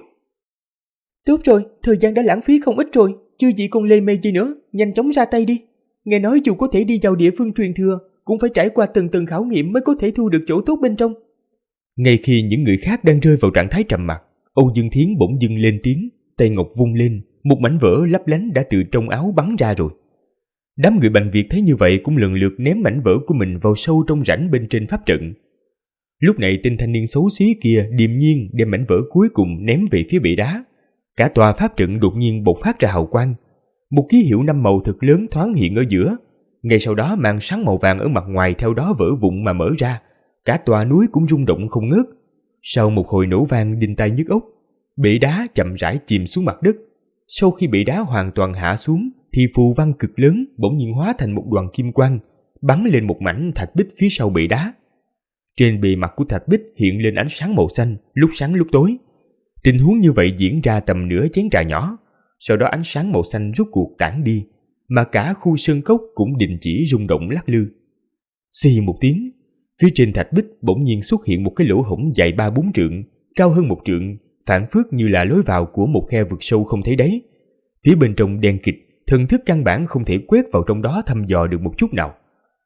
Tốt rồi, thời gian đã lãng phí không ít rồi, chưa gì còn lê mê gì nữa, nhanh chóng ra tay đi. Nghe nói dù có thể đi vào địa phương truyền thừa, cũng phải trải qua từng tầng khảo nghiệm mới có thể thu được chỗ tốt bên trong. Ngay khi những người khác đang rơi vào trạng thái trầm mặc, Âu Dương Thiến bỗng dưng lên tiếng, tay ngọc vung lên, một mảnh vỡ lấp lánh đã từ trong áo bắn ra rồi. Đám người Bành Việt thấy như vậy cũng lần lượt ném mảnh vỡ của mình vào sâu trong rãnh bên trên pháp trận. Lúc này tên thanh niên xấu xí kia điềm nhiên đem mảnh vỡ cuối cùng ném về phía bệ đá. Cả tòa pháp trận đột nhiên bộc phát ra hào quang. Một ký hiệu 5 màu thật lớn thoáng hiện ở giữa. Ngay sau đó màn sáng màu vàng ở mặt ngoài theo đó vỡ vụn mà mở ra. Cả tòa núi cũng rung động không ngớt. Sau một hồi nổ vang đinh tai nhức óc, bệ đá chậm rãi chìm xuống mặt đất. Sau khi bệ đá hoàn toàn hạ xuống thì phù văn cực lớn bỗng nhiên hóa thành một đoàn kim quang, bắn lên một mảnh thạch bích phía sau bệ đá. Trên bề mặt của thạch bích hiện lên ánh sáng màu xanh, lúc sáng lúc tối. Tình huống như vậy diễn ra tầm nửa chén trà nhỏ. Sau đó ánh sáng màu xanh rút cuộc tản đi, mà cả khu sơn cốc cũng đình chỉ rung động lắc lư. Xì một tiếng, phía trên thạch bích bỗng nhiên xuất hiện một cái lỗ hổng dài 3-4 trượng, cao hơn 1 trượng, phảng phất như là lối vào của một khe vực sâu không thấy đáy. Phía bên trong đen kịt, thần thức căn bản không thể quét vào trong đó thăm dò được một chút nào.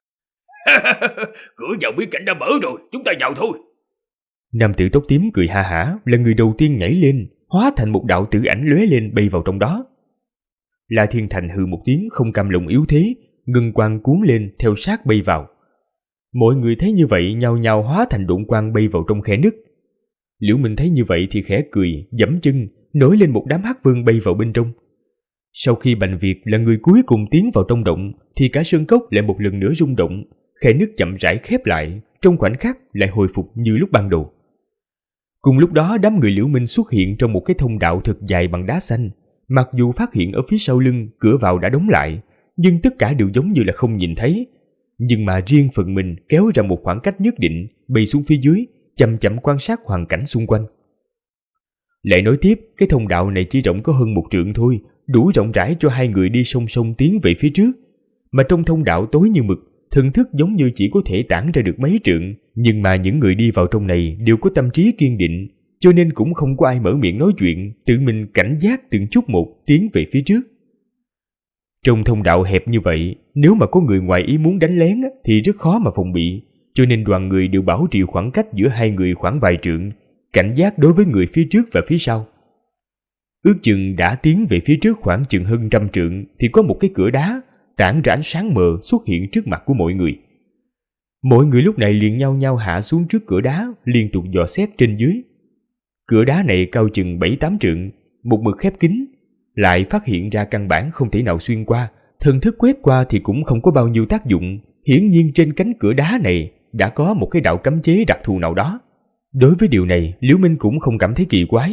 Cửa vào bí cảnh đã mở rồi, chúng ta vào thôi. Nam tử tóc tím cười ha hả, là người đầu tiên nhảy lên, hóa thành một đạo tử ảnh lóe lên bay vào trong đó. La Thiên Thành hừ một tiếng không cam lòng yếu thế, ngân quang cuốn lên theo sát bay vào. Mọi người thấy như vậy nhao nhao hóa thành độn quang bay vào trong khe nứt. Liễu Minh thấy như vậy thì khẽ cười, giẫm chân, nổi lên một đám hắc vân bay vào bên trong. Sau khi Bành Việt là người cuối cùng tiến vào trong động, thì cả sơn cốc lại một lần nữa rung động, khe nứt chậm rãi khép lại, trong khoảnh khắc lại hồi phục như lúc ban đầu. Cùng lúc đó đám người Liễu Minh xuất hiện trong một cái thông đạo thật dài bằng đá xanh. Mặc dù phát hiện ở phía sau lưng cửa vào đã đóng lại, nhưng tất cả đều giống như là không nhìn thấy. Nhưng mà riêng phần mình kéo ra một khoảng cách nhất định, bay xuống phía dưới, chậm chậm quan sát hoàn cảnh xung quanh. Lại nói tiếp, cái thông đạo này chỉ rộng có hơn 1 trượng thôi, đủ rộng rãi cho 2 người đi song song tiến về phía trước. Mà trong thông đạo tối như mực, thần thức giống như chỉ có thể tản ra được mấy trượng, nhưng mà những người đi vào trong này đều có tâm trí kiên định, cho nên cũng không có ai mở miệng nói chuyện, tự mình cảnh giác từng chút một tiến về phía trước. Trong thông đạo hẹp như vậy, nếu mà có người ngoài ý muốn đánh lén thì rất khó mà phòng bị, cho nên đoàn người đều bảo trì khoảng cách giữa 2 người khoảng vài trượng, cảnh giác đối với người phía trước và phía sau. Ước chừng đã tiến về phía trước khoảng chừng hơn 100 trượng thì có một cái cửa đá tản ra ánh sáng mờ xuất hiện trước mặt của mọi người. Mọi người lúc này liền nhao nhao hạ xuống trước cửa đá, liên tục dò xét trên dưới. Cửa đá này cao chừng 7-8 trượng, một mực khép kín, lại phát hiện ra căn bản không thể nào xuyên qua, thần thức quét qua thì cũng không có bao nhiêu tác dụng. Hiển nhiên trên cánh cửa đá này đã có một cái đạo cấm chế đặc thù nào đó. Đối với điều này, Liễu Minh cũng không cảm thấy kỳ quái.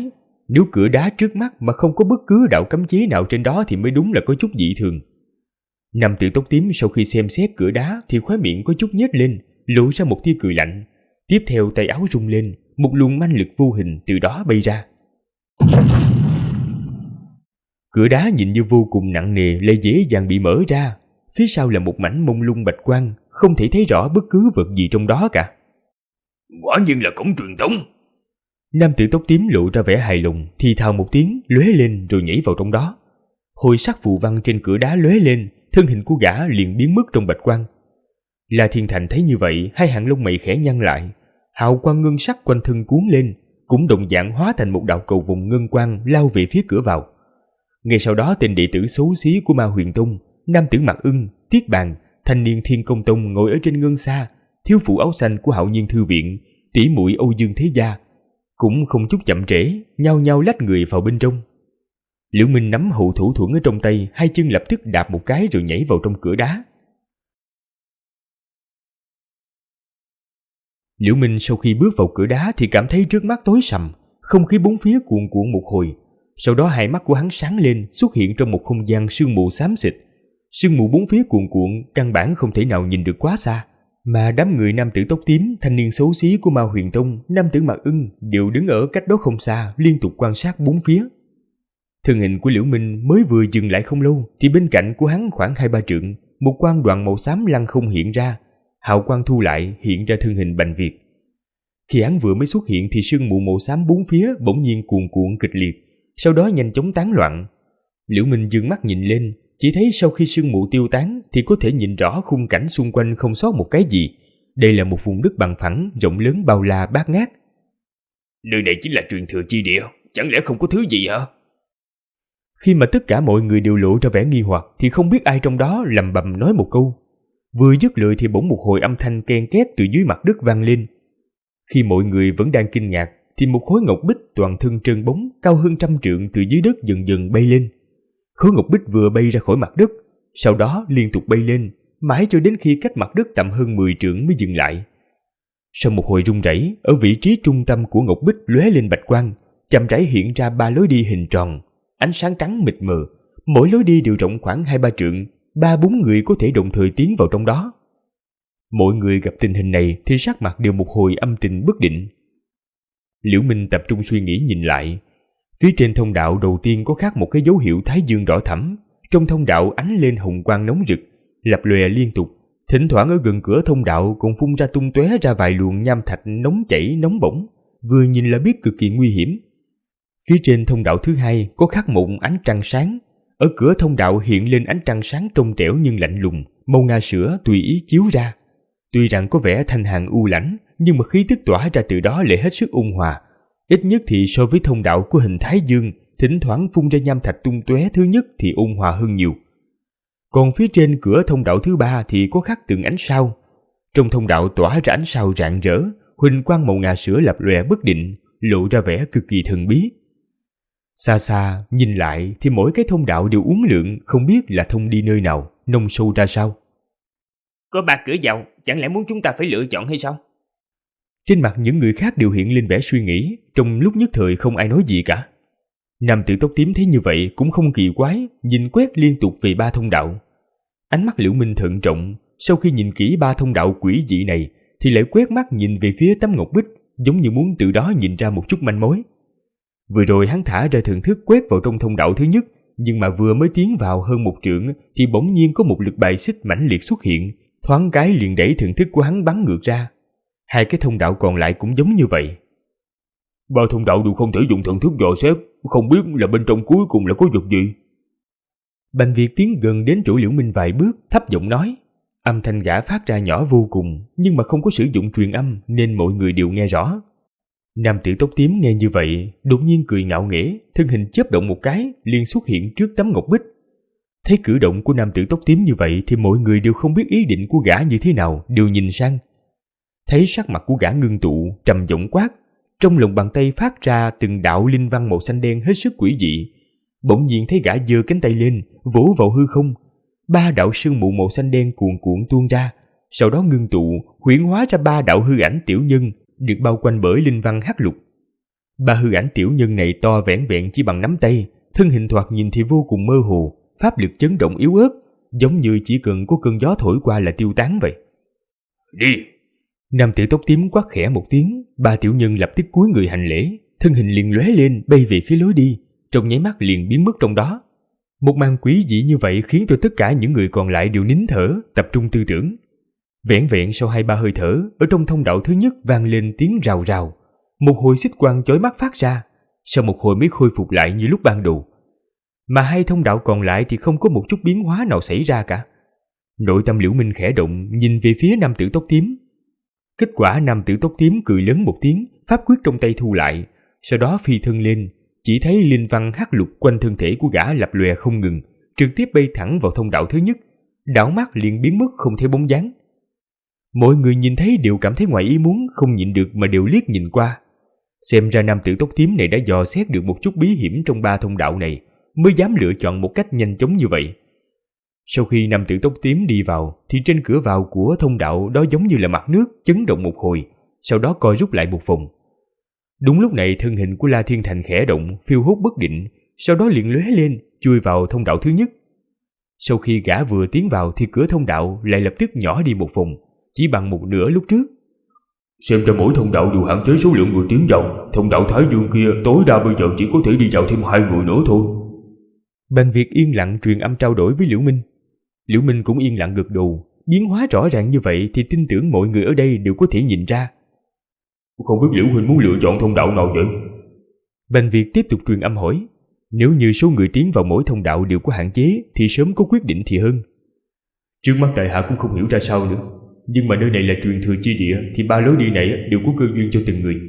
Nếu cửa đá trước mắt mà không có bất cứ đạo cấm chế nào trên đó thì mới đúng là có chút dị thường. Nam tử tóc tím sau khi xem xét cửa đá thì khóe miệng có chút nhếch lên, lộ ra một tia cười lạnh. Tiếp theo tay áo rung lên, một luồng manh lực vô hình từ đó bay ra. Cửa đá nhìn như vô cùng nặng nề lại dễ dàng bị mở ra. Phía sau là một mảnh mông lung bạch quang, không thể thấy rõ bất cứ vật gì trong đó cả. Quả nhiên là cổng truyền tống. Nam tử tóc tím lộ ra vẻ hài lòng, thì thào một tiếng, lóe lên rồi nhảy vào trong đó. Hồi sắc phù văn trên cửa đá lóe lên, thân hình của gã liền biến mất trong bạch quang. La Thiên Thành thấy như vậy, hai hàng lông mày khẽ nhăn lại, hào quang ngân sắc quanh thân cuốn lên, cũng đồng dạng hóa thành một đạo cầu vồng ngân quang lao về phía cửa vào. Ngay sau đó tên đệ tử xấu xí của Ma Huyền Tông, nam tử Mặc Ưng, Tiết Bàn, thanh niên Thiên Công Tông ngồi ở trên ngân xa, thiếu phụ áo xanh của Hạo Nhiên Thư Viện, tỷ muội Âu Dương Thế Gia, cũng không chút chậm trễ, nhao nhao lách người vào bên trong. Liễu Minh nắm hậu thủ thuẫn ở trong tay, hai chân lập tức đạp một cái rồi nhảy vào trong cửa đá. Liễu Minh sau khi bước vào cửa đá thì cảm thấy trước mắt tối sầm, không khí bốn phía cuồn cuộn một hồi. Sau đó hai mắt của hắn sáng lên, xuất hiện trong một không gian sương mù xám xịt. Sương mù bốn phía cuồn cuộn, căn bản không thể nào nhìn được quá xa. Mà đám người nam tử tóc tím, thanh niên xấu xí của Ma Huyền Tông, nam tử Mặc Ưng đều đứng ở cách đó không xa, liên tục quan sát bốn phía. Thân hình của Liễu Minh mới vừa dừng lại không lâu thì bên cạnh của hắn khoảng 2-3 trượng, một quang đoàn màu xám lăng không hiện ra, hào quang thu lại hiện ra thân hình Bành Việt. Khi hắn vừa mới xuất hiện thì sương mù màu xám bốn phía bỗng nhiên cuồn cuộn kịch liệt, sau đó nhanh chóng tán loạn. Liễu Minh dương mắt nhìn lên, chỉ thấy sau khi sương mù tiêu tán thì có thể nhìn rõ khung cảnh xung quanh không sót một cái gì. Đây là một vùng đất bằng phẳng, rộng lớn bao la bát ngát. Nơi này chính là truyền thừa chi địa, chẳng lẽ không có thứ gì hả? Khi mà tất cả mọi người đều lộ ra vẻ nghi hoặc thì không biết ai trong đó lầm bầm nói một câu. Vừa dứt lời thì bỗng một hồi âm thanh ken két từ dưới mặt đất vang lên. Khi mọi người vẫn đang kinh ngạc thì một khối ngọc bích toàn thân trơn bóng cao hơn 100 trượng từ dưới đất dần dần bay lên. Khối ngọc bích vừa bay ra khỏi mặt đất, sau đó liên tục bay lên, mãi cho đến khi cách mặt đất tầm hơn 10 trượng mới dừng lại. Sau một hồi rung rẩy, ở vị trí trung tâm của ngọc bích lóe lên bạch quang, chậm rãi hiện ra 3 lối đi hình tròn, ánh sáng trắng mịt mờ, mỗi lối đi đều rộng khoảng 2-3 trượng, 3-4 người có thể đồng thời tiến vào trong đó. Mọi người gặp tình hình này thì sắc mặt đều một hồi âm tình bất định. Liễu Minh tập trung suy nghĩ nhìn lại. Phía trên thông đạo đầu tiên có khắc một cái dấu hiệu thái dương đỏ thẫm, trong thông đạo ánh lên hồng quang nóng rực, lập lòe liên tục. Thỉnh thoảng ở gần cửa thông đạo còn phun ra tung tóe ra vài luồng nham thạch nóng chảy nóng bỏng, vừa nhìn là biết cực kỳ nguy hiểm. Phía trên thông đạo thứ hai có khắc một ánh trăng sáng. Ở cửa thông đạo hiện lên ánh trăng sáng trong trẻo nhưng lạnh lùng, màu ngà sữa tùy ý chiếu ra. Tuy rằng có vẻ thanh hàn u lãnh, nhưng mà khí tức tỏa ra từ đó lại hết sức ôn hòa. Ít nhất thì so với thông đạo của hình thái dương, thỉnh thoảng phun ra nham thạch tung tóe thứ nhất thì ôn hòa hơn nhiều. Còn phía trên cửa thông đạo thứ ba thì có khắc từng ánh sao. Trong thông đạo tỏa ra ánh sao rạng rỡ, huỳnh quang màu ngà sữa lập lòe bất định, lộ ra vẻ cực kỳ thần bí. Xa xa nhìn lại thì mỗi cái thông đạo đều uốn lượn, không biết là thông đi nơi nào, nông sâu ra sao. Có 3 cửa vào, chẳng lẽ muốn chúng ta phải lựa chọn hay sao? Trên mặt những người khác đều hiện lên vẻ suy nghĩ, trong lúc nhất thời không ai nói gì cả. Nam tử tóc tím thấy như vậy cũng không kỳ quái, nhìn quét liên tục về 3 thông đạo. Ánh mắt Liễu Minh thận trọng, sau khi nhìn kỹ 3 thông đạo quỷ dị này thì lại quét mắt nhìn về phía tấm ngọc bích, giống như muốn từ đó nhìn ra một chút manh mối. Vừa rồi hắn thả ra thần thức quét vào trong thông đạo thứ nhất, nhưng mà vừa mới tiến vào hơn 1 trượng thì bỗng nhiên có một lực bài xích mãnh liệt xuất hiện, thoáng cái liền đẩy thần thức của hắn bắn ngược ra. 2 cái thông đạo còn lại cũng giống như vậy. 3 thông đạo đều không thể dùng thần thức dò xét, không biết là bên trong cuối cùng là có vật gì. Bành Việt tiến gần đến chỗ Liễu Minh vài bước, thấp giọng nói. Âm thanh gã phát ra nhỏ vô cùng, nhưng mà không có sử dụng truyền âm nên mọi người đều nghe rõ. Nam tử tóc tím nghe như vậy, đột nhiên cười ngạo nghễ, thân hình chớp động một cái, liền xuất hiện trước tấm ngọc bích. Thấy cử động của nam tử tóc tím như vậy thì mọi người đều không biết ý định của gã như thế nào, đều nhìn sang. Thấy sắc mặt của gã ngưng tụ, trầm giọng quát, trong lòng bàn tay phát ra từng đạo linh văn màu xanh đen hết sức quỷ dị. Bỗng nhiên thấy gã giơ cánh tay lên, vỗ vào hư không, 3 đạo sương mù màu xanh đen cuồn cuộn tuôn ra, sau đó ngưng tụ, huyễn hóa ra 3 đạo hư ảnh tiểu nhân, được bao quanh bởi linh văn hắc lục. Ba hư ảnh tiểu nhân này to vẻn vẹn chỉ bằng nắm tay, thân hình thoạt nhìn thì vô cùng mơ hồ, pháp lực chấn động yếu ớt, giống như chỉ cần có cơn gió thổi qua là tiêu tán vậy. Đi! Nam tử tóc tím quát khẽ một tiếng, ba tiểu nhân lập tức cúi người hành lễ, thân hình liền lóe lên bay về phía lối đi, trong nháy mắt liền biến mất trong đó. Một màn quý dị như vậy khiến cho tất cả những người còn lại đều nín thở, tập trung tư tưởng. Vẻn vẹn sau 2-3 hơi thở, ở trong thông đạo thứ nhất vang lên tiếng rào rào, một hồi xích quang chói mắt phát ra, sau một hồi mới khôi phục lại như lúc ban đầu. Mà 2 thông đạo còn lại thì không có một chút biến hóa nào xảy ra cả. Nội tâm Liễu Minh khẽ động, nhìn về phía nam tử tóc tím. Kết quả nam tử tóc tím cười lớn một tiếng, pháp quyết trong tay thu lại, sau đó phi thân lên, chỉ thấy linh văn hắc lục quanh thân thể của gã lập lòe không ngừng, trực tiếp bay thẳng vào thông đạo thứ nhất, đảo mắt liền biến mất không thấy bóng dáng. Mọi người nhìn thấy đều cảm thấy ngoài ý muốn, không nhịn được mà đều liếc nhìn qua. Xem ra nam tử tóc tím này đã dò xét được một chút bí hiểm trong 3 thông đạo này, mới dám lựa chọn một cách nhanh chóng như vậy. Sau khi nam tử tóc tím đi vào, thì trên cửa vào của thông đạo đó giống như là mặt nước chấn động một hồi, sau đó co rút lại một vòng. Đúng lúc này thân hình của La Thiên Thành khẽ động, phiêu hốt bất định, sau đó liền lóe lên, chui vào thông đạo thứ nhất. Sau khi gã vừa tiến vào thì cửa thông đạo lại lập tức nhỏ đi một vòng, chỉ bằng một nửa lúc trước. Xem ra mỗi thông đạo đều hạn chế số lượng người tiến vào, thông đạo Thái Dương kia tối đa bây giờ chỉ có thể đi vào thêm 2 người nữa thôi. Bành Việt yên lặng truyền âm trao đổi với Liễu Minh. Liễu Minh cũng yên lặng gật đầu, biến hóa rõ ràng như vậy thì tin tưởng mọi người ở đây đều có thể nhìn ra. Không biết Liễu huynh muốn lựa chọn thông đạo nào vậy? Bành Việt tiếp tục truyền âm hỏi. Nếu như số người tiến vào mỗi thông đạo đều có hạn chế thì sớm có quyết định thì hơn. Trước mắt tại hạ cũng không hiểu ra sao nữa, nhưng mà nơi này là truyền thừa chi địa thì 3 lối đi này đều có cơ duyên cho từng người.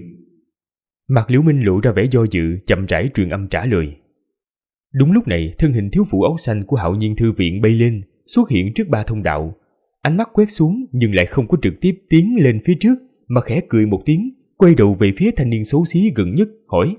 Mặt Liễu Minh lộ ra vẻ do dự, chậm rãi truyền âm trả lời. Đúng lúc này, thân hình thiếu phụ áo xanh của Hạo Nhiên thư viện bay lên, xuất hiện trước 3 thông đạo. Ánh mắt quét xuống nhưng lại không có trực tiếp tiến lên phía trước, mà khẽ cười một tiếng, quay đầu về phía thanh niên xấu xí gần nhất, hỏi.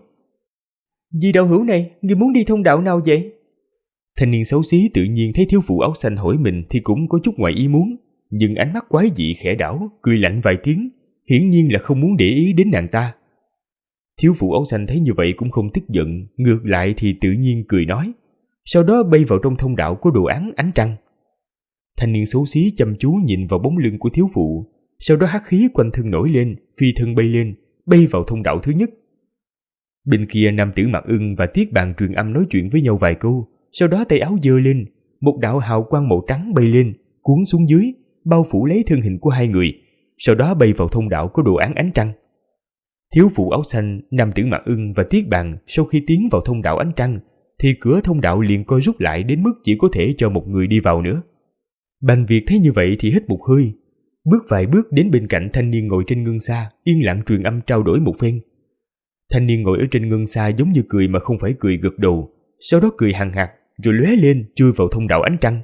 Vị đạo hữu này, ngươi muốn đi thông đạo nào vậy? Thanh niên xấu xí tự nhiên thấy thiếu phụ áo xanh hỏi mình thì cũng có chút ngoài ý muốn, nhưng ánh mắt quái dị khẽ đảo, cười lạnh vài tiếng, hiển nhiên là không muốn để ý đến nàng ta. Thiếu phụ áo xanh thấy như vậy cũng không tức giận, ngược lại thì tự nhiên cười nói, sau đó bay vào trong thông đạo có đồ án ánh trăng. Thanh niên xấu xí chăm chú nhìn vào bóng lưng của thiếu phụ, sau đó hắc khí quanh thân nổi lên, phi thân bay lên, bay vào thông đạo thứ nhất. Bên kia nam tử Mặc Ưng và Tiết Bàn truyền âm nói chuyện với nhau vài câu, sau đó tay áo giơ lên, một đạo hào quang màu trắng bay lên, cuốn xuống dưới, bao phủ lấy thân hình của 2 người, sau đó bay vào thông đạo có đồ án ánh trăng. Thiếu phụ áo xanh, nam tử Mặc Ưng và Tiết Bàn sau khi tiến vào thông đạo ánh trăng, thì cửa thông đạo liền co rút lại đến mức chỉ có thể cho một người đi vào nữa. Bành Việt thấy như vậy thì hít một hơi, bước vài bước đến bên cạnh thanh niên ngồi trên ngân xa, yên lặng truyền âm trao đổi một phen. Thanh niên ngồi ở trên ngân xa giống như cười mà không phải cười, gật đầu, sau đó cười hằng hặc rồi lóe lên chui vào thông đạo ánh trăng.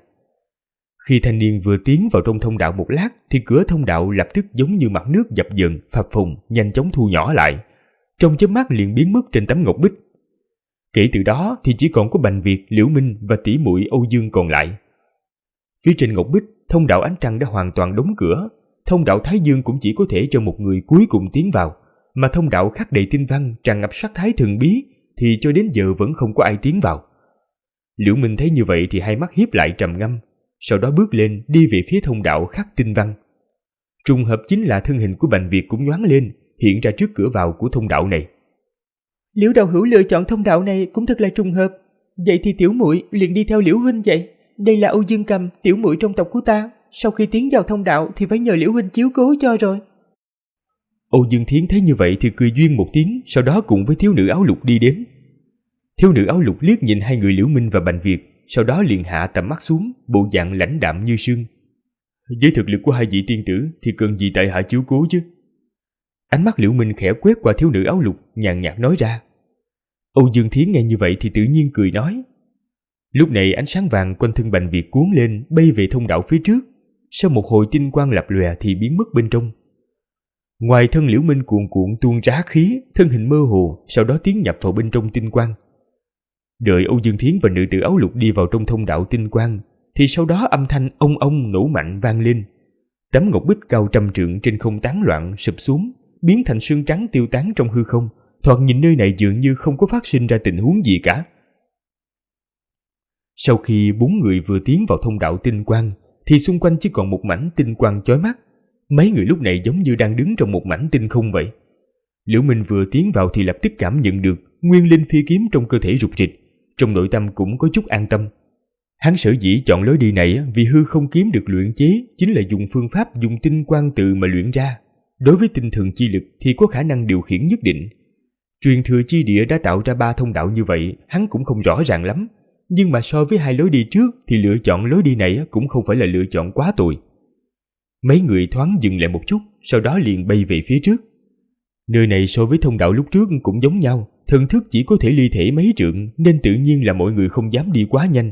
Khi thanh niên vừa tiến vào trong thông đạo một lát thì cửa thông đạo lập tức giống như mặt nước dập dần, phập phồng, nhanh chóng thu nhỏ lại, trong chớp mắt liền biến mất trên tấm ngọc bích. Kể từ đó thì chỉ còn có Bành Việt, Liễu Minh và tỷ muội Âu Dương còn lại. Phía trên ngọc bích, thông đạo ánh trăng đã hoàn toàn đóng cửa, thông đạo Thái Dương cũng chỉ có thể cho một người cuối cùng tiến vào, mà thông đạo khắc đầy tinh văn tràn ngập sắc thái thần bí thì cho đến giờ vẫn không có ai tiến vào. Liễu Minh thấy như vậy thì hai mắt híp lại trầm ngâm, sau đó bước lên đi về phía thông đạo khắc tinh văn. Trùng hợp chính là thân hình của Bành Việt cũng nhoáng lên, hiện ra trước cửa vào của thông đạo này. Liễu đạo hữu lựa chọn thông đạo này cũng thật là trùng hợp. Vậy thì tiểu muội liền đi theo Liễu huynh vậy. Đây là Âu Dương Cầm, tiểu muội trong tộc của ta. Sau khi tiến vào thông đạo thì phải nhờ Liễu huynh chiếu cố cho rồi. Âu Dương Thiến thấy như vậy thì cười duyên một tiếng, sau đó cùng với thiếu nữ áo lục đi đến. Thiếu nữ áo lục liếc nhìn hai người Liễu Minh và Bành Việt, sau đó liền hạ tầm mắt xuống, bộ dạng lãnh đạm như sương. Với thực lực của hai vị tiên tử thì cần gì tại hạ chiếu cố chứ? Ánh mắt Liễu Minh khẽ quét qua thiếu nữ áo lục, nhàn nhạt nói ra. Âu Dương Thiến nghe như vậy thì tự nhiên cười nói. Lúc này ánh sáng vàng quanh thân Bành Việt cuốn lên, bay về thông đạo phía trước. Sau một hồi tinh quang lập lòe thì biến mất bên trong. Ngoài thân Liễu Minh cuồn cuộn tuôn ra hắc khí, thân hình mơ hồ, sau đó tiến nhập vào bên trong tinh quang. Đợi Âu Dương Thiến và nữ tử áo lục đi vào trong thông đạo tinh quang, thì sau đó âm thanh ông ông nổ mạnh vang lên. Tấm ngọc bích cao trăm trượng trên không tán loạn sụp xuống, biến thành sương trắng tiêu tán trong hư không, thoạt nhìn nơi này dường như không có phát sinh ra tình huống gì cả. Sau khi 4 người vừa tiến vào thông đạo tinh quang, thì xung quanh chỉ còn một mảnh tinh quang chói mắt. Mấy người lúc này giống như đang đứng trong một mảnh tinh không vậy. Liễu Minh vừa tiến vào thì lập tức cảm nhận được nguyên linh phi kiếm trong cơ thể rục rịch, trong nội tâm cũng có chút an tâm. Hắn sở dĩ chọn lối đi này vì hư không kiếm được luyện chế chính là dùng phương pháp dùng tinh quang tự mà luyện ra. Đối với tinh thần chi lực thì có khả năng điều khiển nhất định. Truyền thừa chi địa đã tạo ra 3 thông đạo như vậy, hắn cũng không rõ ràng lắm. Nhưng mà so với 2 lối đi trước thì lựa chọn lối đi này cũng không phải là lựa chọn quá tồi. Mấy người thoáng dừng lại một chút, sau đó liền bay về phía trước. Nơi này so với thông đạo lúc trước cũng giống nhau, thần thức chỉ có thể ly thể mấy trượng nên tự nhiên là mọi người không dám đi quá nhanh.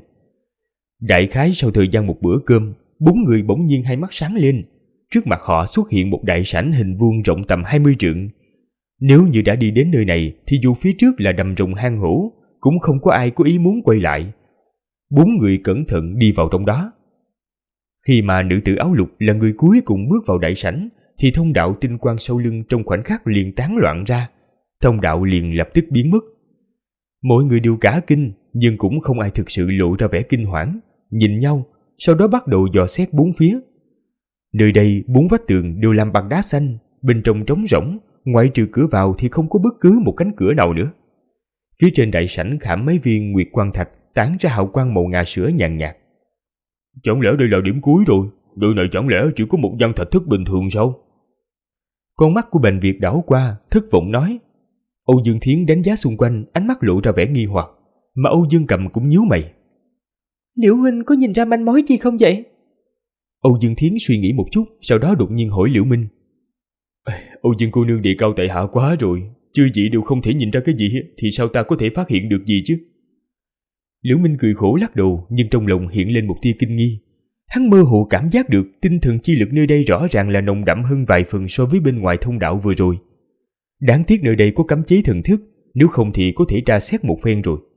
Đại khái sau thời gian một bữa cơm, 4 người bỗng nhiên hai mắt sáng lên. Trước mặt họ xuất hiện một đại sảnh hình vuông rộng tầm 20 trượng. Nếu như đã đi đến nơi này thì dù phía trước là đầm rồng hang hổ, cũng không có ai có ý muốn quay lại. 4 người cẩn thận đi vào trong đó. Khi mà nữ tử áo lục là người cuối cùng bước vào đại sảnh, thì thông đạo tinh quang sau lưng trong khoảnh khắc liền tán loạn ra. Thông đạo liền lập tức biến mất. Mọi người đều cả kinh, nhưng cũng không ai thực sự lộ ra vẻ kinh hoảng, nhìn nhau, sau đó bắt đầu dò xét bốn phía. Nơi đây 4 vách tường đều làm bằng đá xanh, bên trong trống rỗng, ngoại trừ cửa vào thì không có bất cứ một cánh cửa nào nữa. Phía trên đại sảnh khảm mấy viên nguyệt quang thạch tán ra hào quang màu ngà sữa nhàn nhạt. Chẳng lẽ đây là điểm cuối rồi? Nơi này chẳng lẽ chỉ có một gian thạch thất bình thường sao? Con mắt của Bành Việt đảo qua, thất vọng nói. Âu Dương Thiến đánh giá xung quanh, ánh mắt lộ ra vẻ nghi hoặc, mà Âu Dương Cầm cũng nhíu mày. Liễu huynh có nhìn ra manh mối gì không vậy? Âu Dương Thiến suy nghĩ một chút, sau đó đột nhiên hỏi Liễu Minh. Âu Dương cô nương địa cao tại hạ quá rồi, chư vị đều không thể nhìn ra cái gì thì sao ta có thể phát hiện được gì chứ? Liễu Minh cười khổ lắc đầu, nhưng trong lòng hiện lên một tia kinh nghi. Hắn mơ hồ cảm giác được tinh thần chi lực nơi đây rõ ràng là nồng đậm hơn vài phần so với bên ngoài thông đạo vừa rồi. Đáng tiếc nơi đây có cấm chế thần thức, nếu không thì có thể tra xét một phen rồi.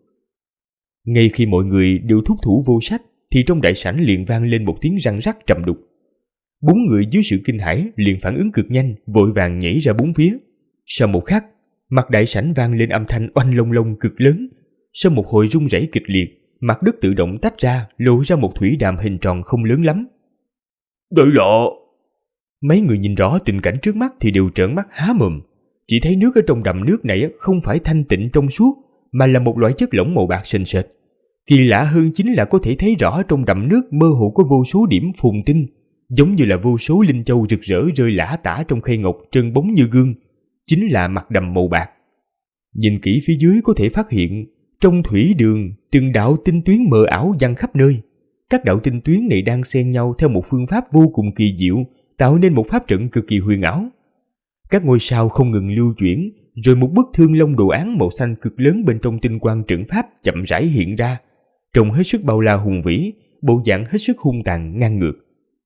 Ngay khi mọi người đều thúc thủ vô sách, thì trong đại sảnh liền vang lên một tiếng răng rắc trầm đục. 4 người dưới sự kinh hãi liền phản ứng cực nhanh, vội vàng nhảy ra bốn phía. Sau một khắc, mặt đại sảnh vang lên âm thanh oanh long long cực lớn. Sau một hồi rung rẩy kịch liệt, mặt đất tự động tách ra, lộ ra một thủy đàm hình tròn không lớn lắm. Đây là... Mấy người nhìn rõ tình cảnh trước mắt thì đều trợn mắt há mồm. Chỉ thấy nước ở trong đầm nước này không phải thanh tịnh trong suốt, mà là một loại chất lỏng màu bạc sền sệt. Kỳ lạ hơn chính là có thể thấy rõ trong đầm nước mơ hồ có vô số điểm phồn tinh, giống như là vô số linh châu rực rỡ rơi lả tả trong khay ngọc trơn bóng như gương, chính là mặt đầm màu bạc. Nhìn kỹ phía dưới có thể phát hiện, trong thủy đường từng đạo tinh tuyến mờ ảo giăng khắp nơi. Các đạo tinh tuyến này đang xen nhau theo một phương pháp vô cùng kỳ diệu, tạo nên một pháp trận cực kỳ huyền ảo. Các ngôi sao không ngừng lưu chuyển, rồi một bức thương long đồ án màu xanh cực lớn bên trong tinh quang trận pháp chậm rãi hiện ra, trông hết sức bao la hùng vĩ, bộ dạng hết sức hung tàn ngang ngược.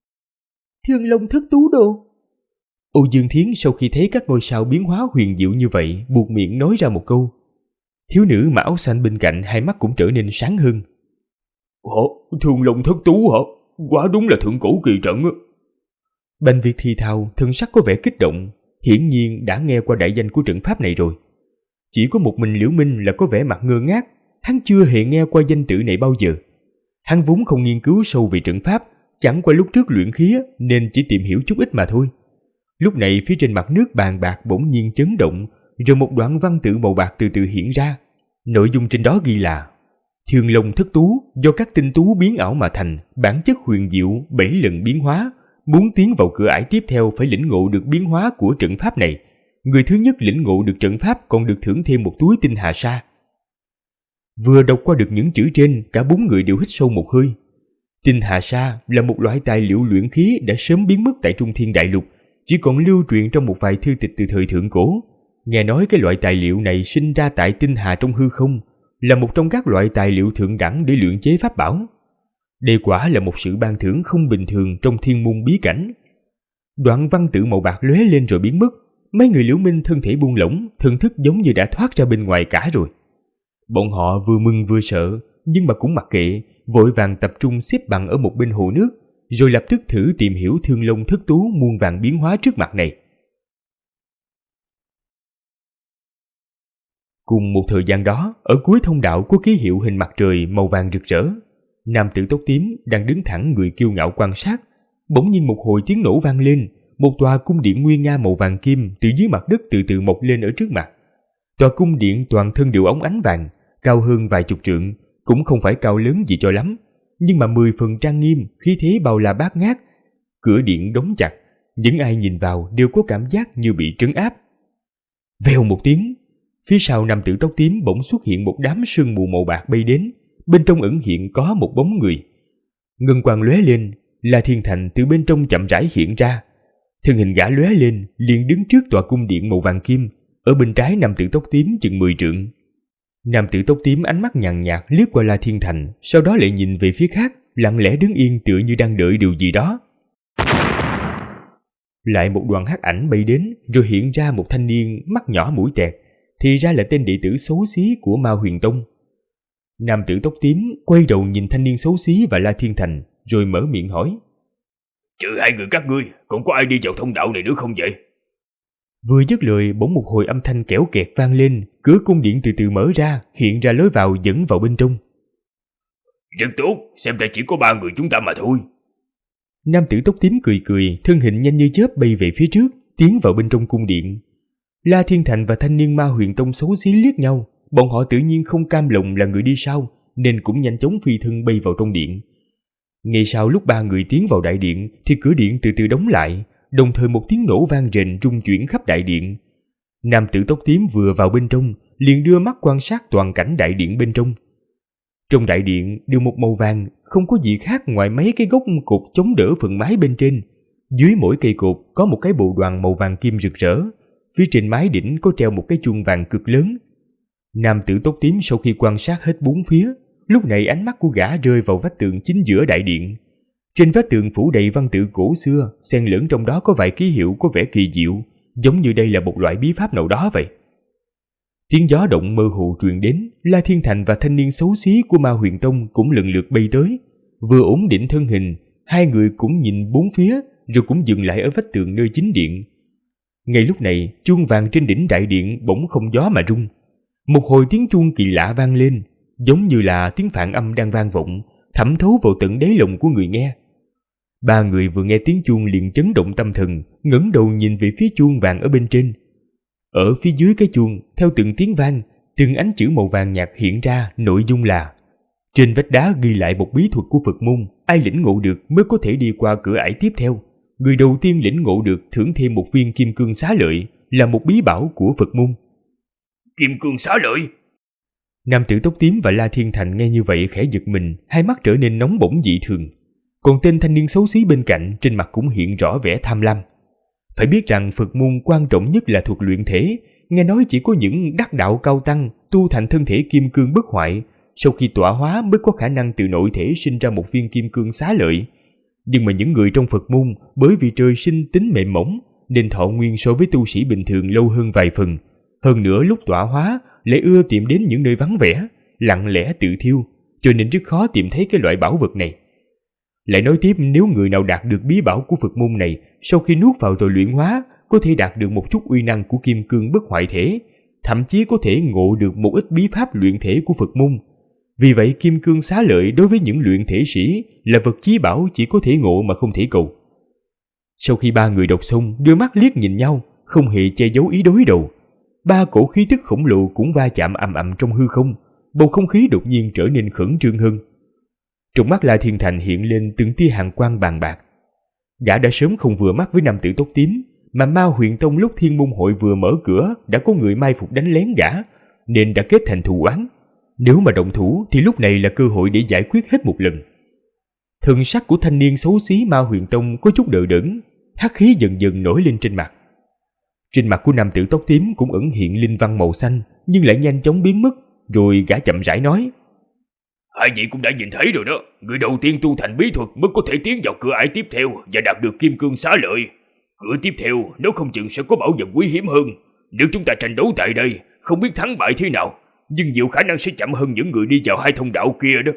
Thương long thất tú đồ. Âu Dương Thiến sau khi thấy các ngôi sao biến hóa huyền diệu như vậy, buột miệng nói ra một câu. Thiếu nữ mặc áo xanh bên cạnh hai mắt cũng trở nên sáng hơn. Thương long thất tú hả? Quá đúng là thượng cổ kỳ trận á. Bành Việt thì thào, thân sắc có vẻ kích động, hiển nhiên đã nghe qua đại danh của trận pháp này rồi. Chỉ có một mình Liễu Minh là có vẻ mặt ngơ ngác, hắn chưa hề nghe qua danh tự này bao giờ. Hắn vốn không nghiên cứu sâu về trận pháp, chẳng qua lúc trước luyện khí nên chỉ tìm hiểu chút ít mà thôi. Lúc này phía trên mặt nước bàn bạc bỗng nhiên chấn động, rồi một đoạn văn tự màu bạc từ từ hiện ra. Nội dung trên đó ghi là: Thương long thất tú do các tinh tú biến ảo mà thành, bản chất huyền diệu 7 lần biến hóa. Muốn tiến vào cửa ải tiếp theo phải lĩnh ngộ được biến hóa của trận pháp này. Người thứ nhất lĩnh ngộ được trận pháp còn được thưởng thêm một túi tinh hà sa. Vừa đọc qua được những chữ trên, cả 4 người đều hít sâu một hơi. Tinh hà sa là một loại tài liệu luyện khí đã sớm biến mất tại Trung Thiên Đại Lục, chỉ còn lưu truyền trong một vài thư tịch từ thời thượng cổ. Nghe nói cái loại tài liệu này sinh ra tại tinh hà trong hư không, là một trong các loại tài liệu thượng đẳng để luyện chế pháp bảo. Đây quả là một sự ban thưởng không bình thường trong thiên môn bí cảnh. Đoạn văn tự màu bạc lóe lên rồi biến mất. Mấy người Liễu Minh thân thể buông lỏng, thần thức giống như đã thoát ra bên ngoài cả rồi. Bọn họ vừa mừng vừa sợ, nhưng mà cũng mặc kệ, vội vàng tập trung xếp bằng ở một bên hồ nước, rồi lập tức thử tìm hiểu thương long thất tú muôn vàn biến hóa trước mặt này. Cùng một thời gian đó, ở cuối thông đạo có ký hiệu hình mặt trời màu vàng rực rỡ. Nam tử tóc tím đang đứng thẳng người kiêu ngạo quan sát. Bỗng nhiên một hồi tiếng nổ vang lên, một tòa cung điện nguy nga màu vàng kim từ dưới mặt đất từ từ mọc lên ở trước mặt. Tòa cung điện toàn thân đều óng ánh vàng, cao hơn vài chục trượng, cũng không phải cao lớn gì cho lắm, nhưng mà 10 phần trang nghiêm, khí thế bao la bát ngát. Cửa điện đóng chặt, những ai nhìn vào đều có cảm giác như bị trấn áp. Vèo một tiếng, phía sau nam tử tóc tím bỗng xuất hiện một đám sương mù màu bạc bay đến, bên trong ẩn hiện có một bóng người. Ngân quang lóe lên, La Thiên Thành từ bên trong chậm rãi hiện ra. Thân hình gã lóe lên, liền đứng trước tòa cung điện màu vàng kim, ở bên trái nam tử tóc tím chừng 10 trượng. Nam tử tóc tím ánh mắt nhàn nhạt liếc qua La Thiên Thành, sau đó lại nhìn về phía khác, lặng lẽ đứng yên tựa như đang đợi điều gì đó. Lại một đoàn hắc ảnh bay đến, rồi hiện ra một thanh niên mắt nhỏ mũi tẹt, thì ra là tên đệ tử xấu xí của Ma Huyền Tông. Nam tử tóc tím quay đầu nhìn thanh niên xấu xí và La Thiên Thành, rồi mở miệng hỏi: Trừ hai người các ngươi, còn có ai đi vào thông đạo này nữa không vậy? Vừa dứt lời, bỗng một hồi âm thanh kẽo kẹt vang lên, cửa cung điện từ từ mở ra, hiện ra lối vào dẫn vào bên trong. Rất tốt, xem ra chỉ có 3 người chúng ta mà thôi. Nam tử tóc tím cười cười, thân hình nhanh như chớp bay về phía trước, tiến vào bên trong cung điện. La Thiên Thành và thanh niên Ma Huyền Tông xấu xí liếc nhau, bọn họ tự nhiên không cam lòng là người đi sau, nên cũng nhanh chóng phi thân bay vào trong điện. Ngay sau lúc 3 người tiến vào đại điện, thì cửa điện từ từ đóng lại, đồng thời một tiếng nổ vang rền rung chuyển khắp đại điện. Nam tử tóc tím vừa vào bên trong, liền đưa mắt quan sát toàn cảnh đại điện bên trong. Trong đại điện đều một màu vàng, không có gì khác ngoài mấy cái gốc cột chống đỡ phần mái bên trên. Dưới mỗi cây cột có một cái bộ đoàn màu vàng kim rực rỡ, phía trên mái đỉnh có treo một cái chuông vàng cực lớn. Nam tử tóc tím sau khi quan sát hết bốn phía, lúc này ánh mắt của gã rơi vào vách tường chính giữa đại điện. Trên vách tường phủ đầy văn tự cổ xưa, xen lẫn trong đó có vài ký hiệu có vẻ kỳ diệu, giống như đây là một loại bí pháp nào đó vậy. Tiếng gió động mơ hồ truyền đến, La Thiên Thành và thanh niên xấu xí của Ma Huyền Tông cũng lần lượt bay tới. Vừa ổn định thân hình, hai người cũng nhìn bốn phía, rồi cũng dừng lại ở vách tường nơi chính điện. Ngay lúc này, chuông vàng trên đỉnh đại điện bỗng không gió mà rung. Một hồi tiếng chuông kỳ lạ vang lên, giống như là tiếng phản âm đang vang vọng, thẩm thấu vào tận đáy lòng của người nghe. 3 người vừa nghe tiếng chuông liền chấn động tâm thần, ngẩng đầu nhìn về phía chuông vàng ở bên trên. Ở phía dưới cái chuông, theo từng tiếng vang, từng ánh chữ màu vàng nhạt hiện ra, nội dung là: trên vách đá ghi lại một bí thuật của Phật môn, ai lĩnh ngộ được mới có thể đi qua cửa ải tiếp theo. Người đầu tiên lĩnh ngộ được thưởng thêm một viên kim cương xá lợi, là một bí bảo của Phật môn. Kim cương xá lợi? Nam tử tóc tím và La Thiên Thành nghe như vậy khẽ giật mình, hai mắt trở nên nóng bỏng dị thường. Còn tên thanh niên xấu xí bên cạnh, trên mặt cũng hiện rõ vẻ tham lam. Phải biết rằng Phật môn quan trọng nhất là thuật luyện thể, nghe nói chỉ có những đắc đạo cao tăng tu thành thân thể kim cương bất hoại, sau khi tọa hóa mới có khả năng từ nội thể sinh ra một viên kim cương xá lợi. Nhưng mà những người trong Phật môn bởi vì trời sinh tính mềm mỏng, nên thọ nguyên so với tu sĩ bình thường lâu hơn vài phần. Hơn nữa lúc tọa hóa lại ưa tìm đến những nơi vắng vẻ, lặng lẽ tự thiêu, cho nên rất khó tìm thấy cái loại bảo vật này. Lại nói tiếp, nếu người nào đạt được bí bảo của Phật môn này, sau khi nuốt vào rồi luyện hóa, có thể đạt được một chút uy năng của kim cương bất hoại thể, thậm chí có thể ngộ được một ít bí pháp luyện thể của Phật môn. Vì vậy kim cương xá lợi đối với những luyện thể sĩ là vật chí bảo chỉ có thể ngộ mà không thể cầu. Sau khi 3 người đọc xong, đưa mắt liếc nhìn nhau, không hề che giấu ý đối đầu. 3 cổ khí tức khổng lồ cũng va chạm ầm ầm trong hư không, bầu không khí đột nhiên trở nên khẩn trương hơn. Trong mắt La Thiên Thành hiện lên từng tia hàn quang bàn bạc. Gã đã sớm không vừa mắt với nam tử tóc tím, mà Ma Huyền Tông lúc Thiên Môn Hội vừa mở cửa đã có người mai phục đánh lén gã, nên đã kết thành thù oán. Nếu mà động thủ thì lúc này là cơ hội để giải quyết hết một lần. Thần sắc của thanh niên xấu xí Ma Huyền Tông có chút đờ đẫn, hắc khí dần dần nổi lên trên mặt. Trên mặt của nam tử tóc tím cũng ẩn hiện linh văn màu xanh, nhưng lại nhanh chóng biến mất, rồi gã chậm rãi nói: Hai vị cũng đã nhìn thấy rồi đó, người đầu tiên tu thành bí thuật mới có thể tiến vào cửa ải tiếp theo và đạt được kim cương xá lợi. Cửa tiếp theo nếu không chừng sẽ có bảo vật quý hiếm hơn. Nếu chúng ta tranh đấu tại đây, không biết thắng bại thế nào, nhưng nhiều khả năng sẽ chậm hơn những người đi vào 2 thông đạo kia đó.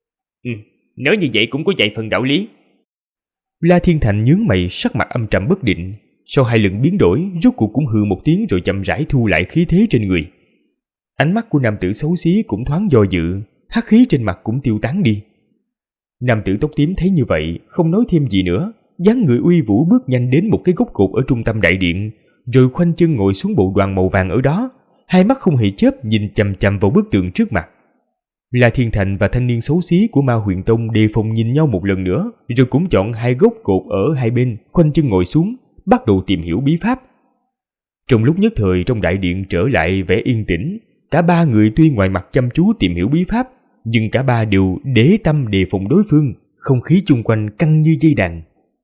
Nói như vậy cũng có vài phần đạo lý. La Thiên Thành nhướng mày, sắc mặt âm trầm bất định. Sau 2 lần biến đổi, rốt cuộc cũng hừ một tiếng rồi chậm rãi thu lại khí thế trên người. Ánh mắt của nam tử xấu xí cũng thoáng do dự, hắc khí trên mặt cũng tiêu tán đi. Nam tử tóc tím thấy như vậy, không nói thêm gì nữa, dáng người uy vũ bước nhanh đến một cái gốc cột ở trung tâm đại điện, rồi khoanh chân ngồi xuống bộ đoàn màu vàng ở đó, hai mắt không hề chớp nhìn chằm chằm vào bức tượng trước mặt. La Thiên Thành và thanh niên xấu xí của Ma Huyền Tông đề phòng nhìn nhau một lần nữa, rồi cũng chọn hai gốc cột ở hai bên, khoanh chân ngồi xuống, bắt đầu tìm hiểu bí pháp. Trong lúc nhất thời trong đại điện trở lại vẻ yên tĩnh, cả ba người tuy ngoài mặt chăm chú tìm hiểu bí pháp, nhưng cả ba đều để tâm đề phòng đối phương, không khí chung quanh căng như dây đàn.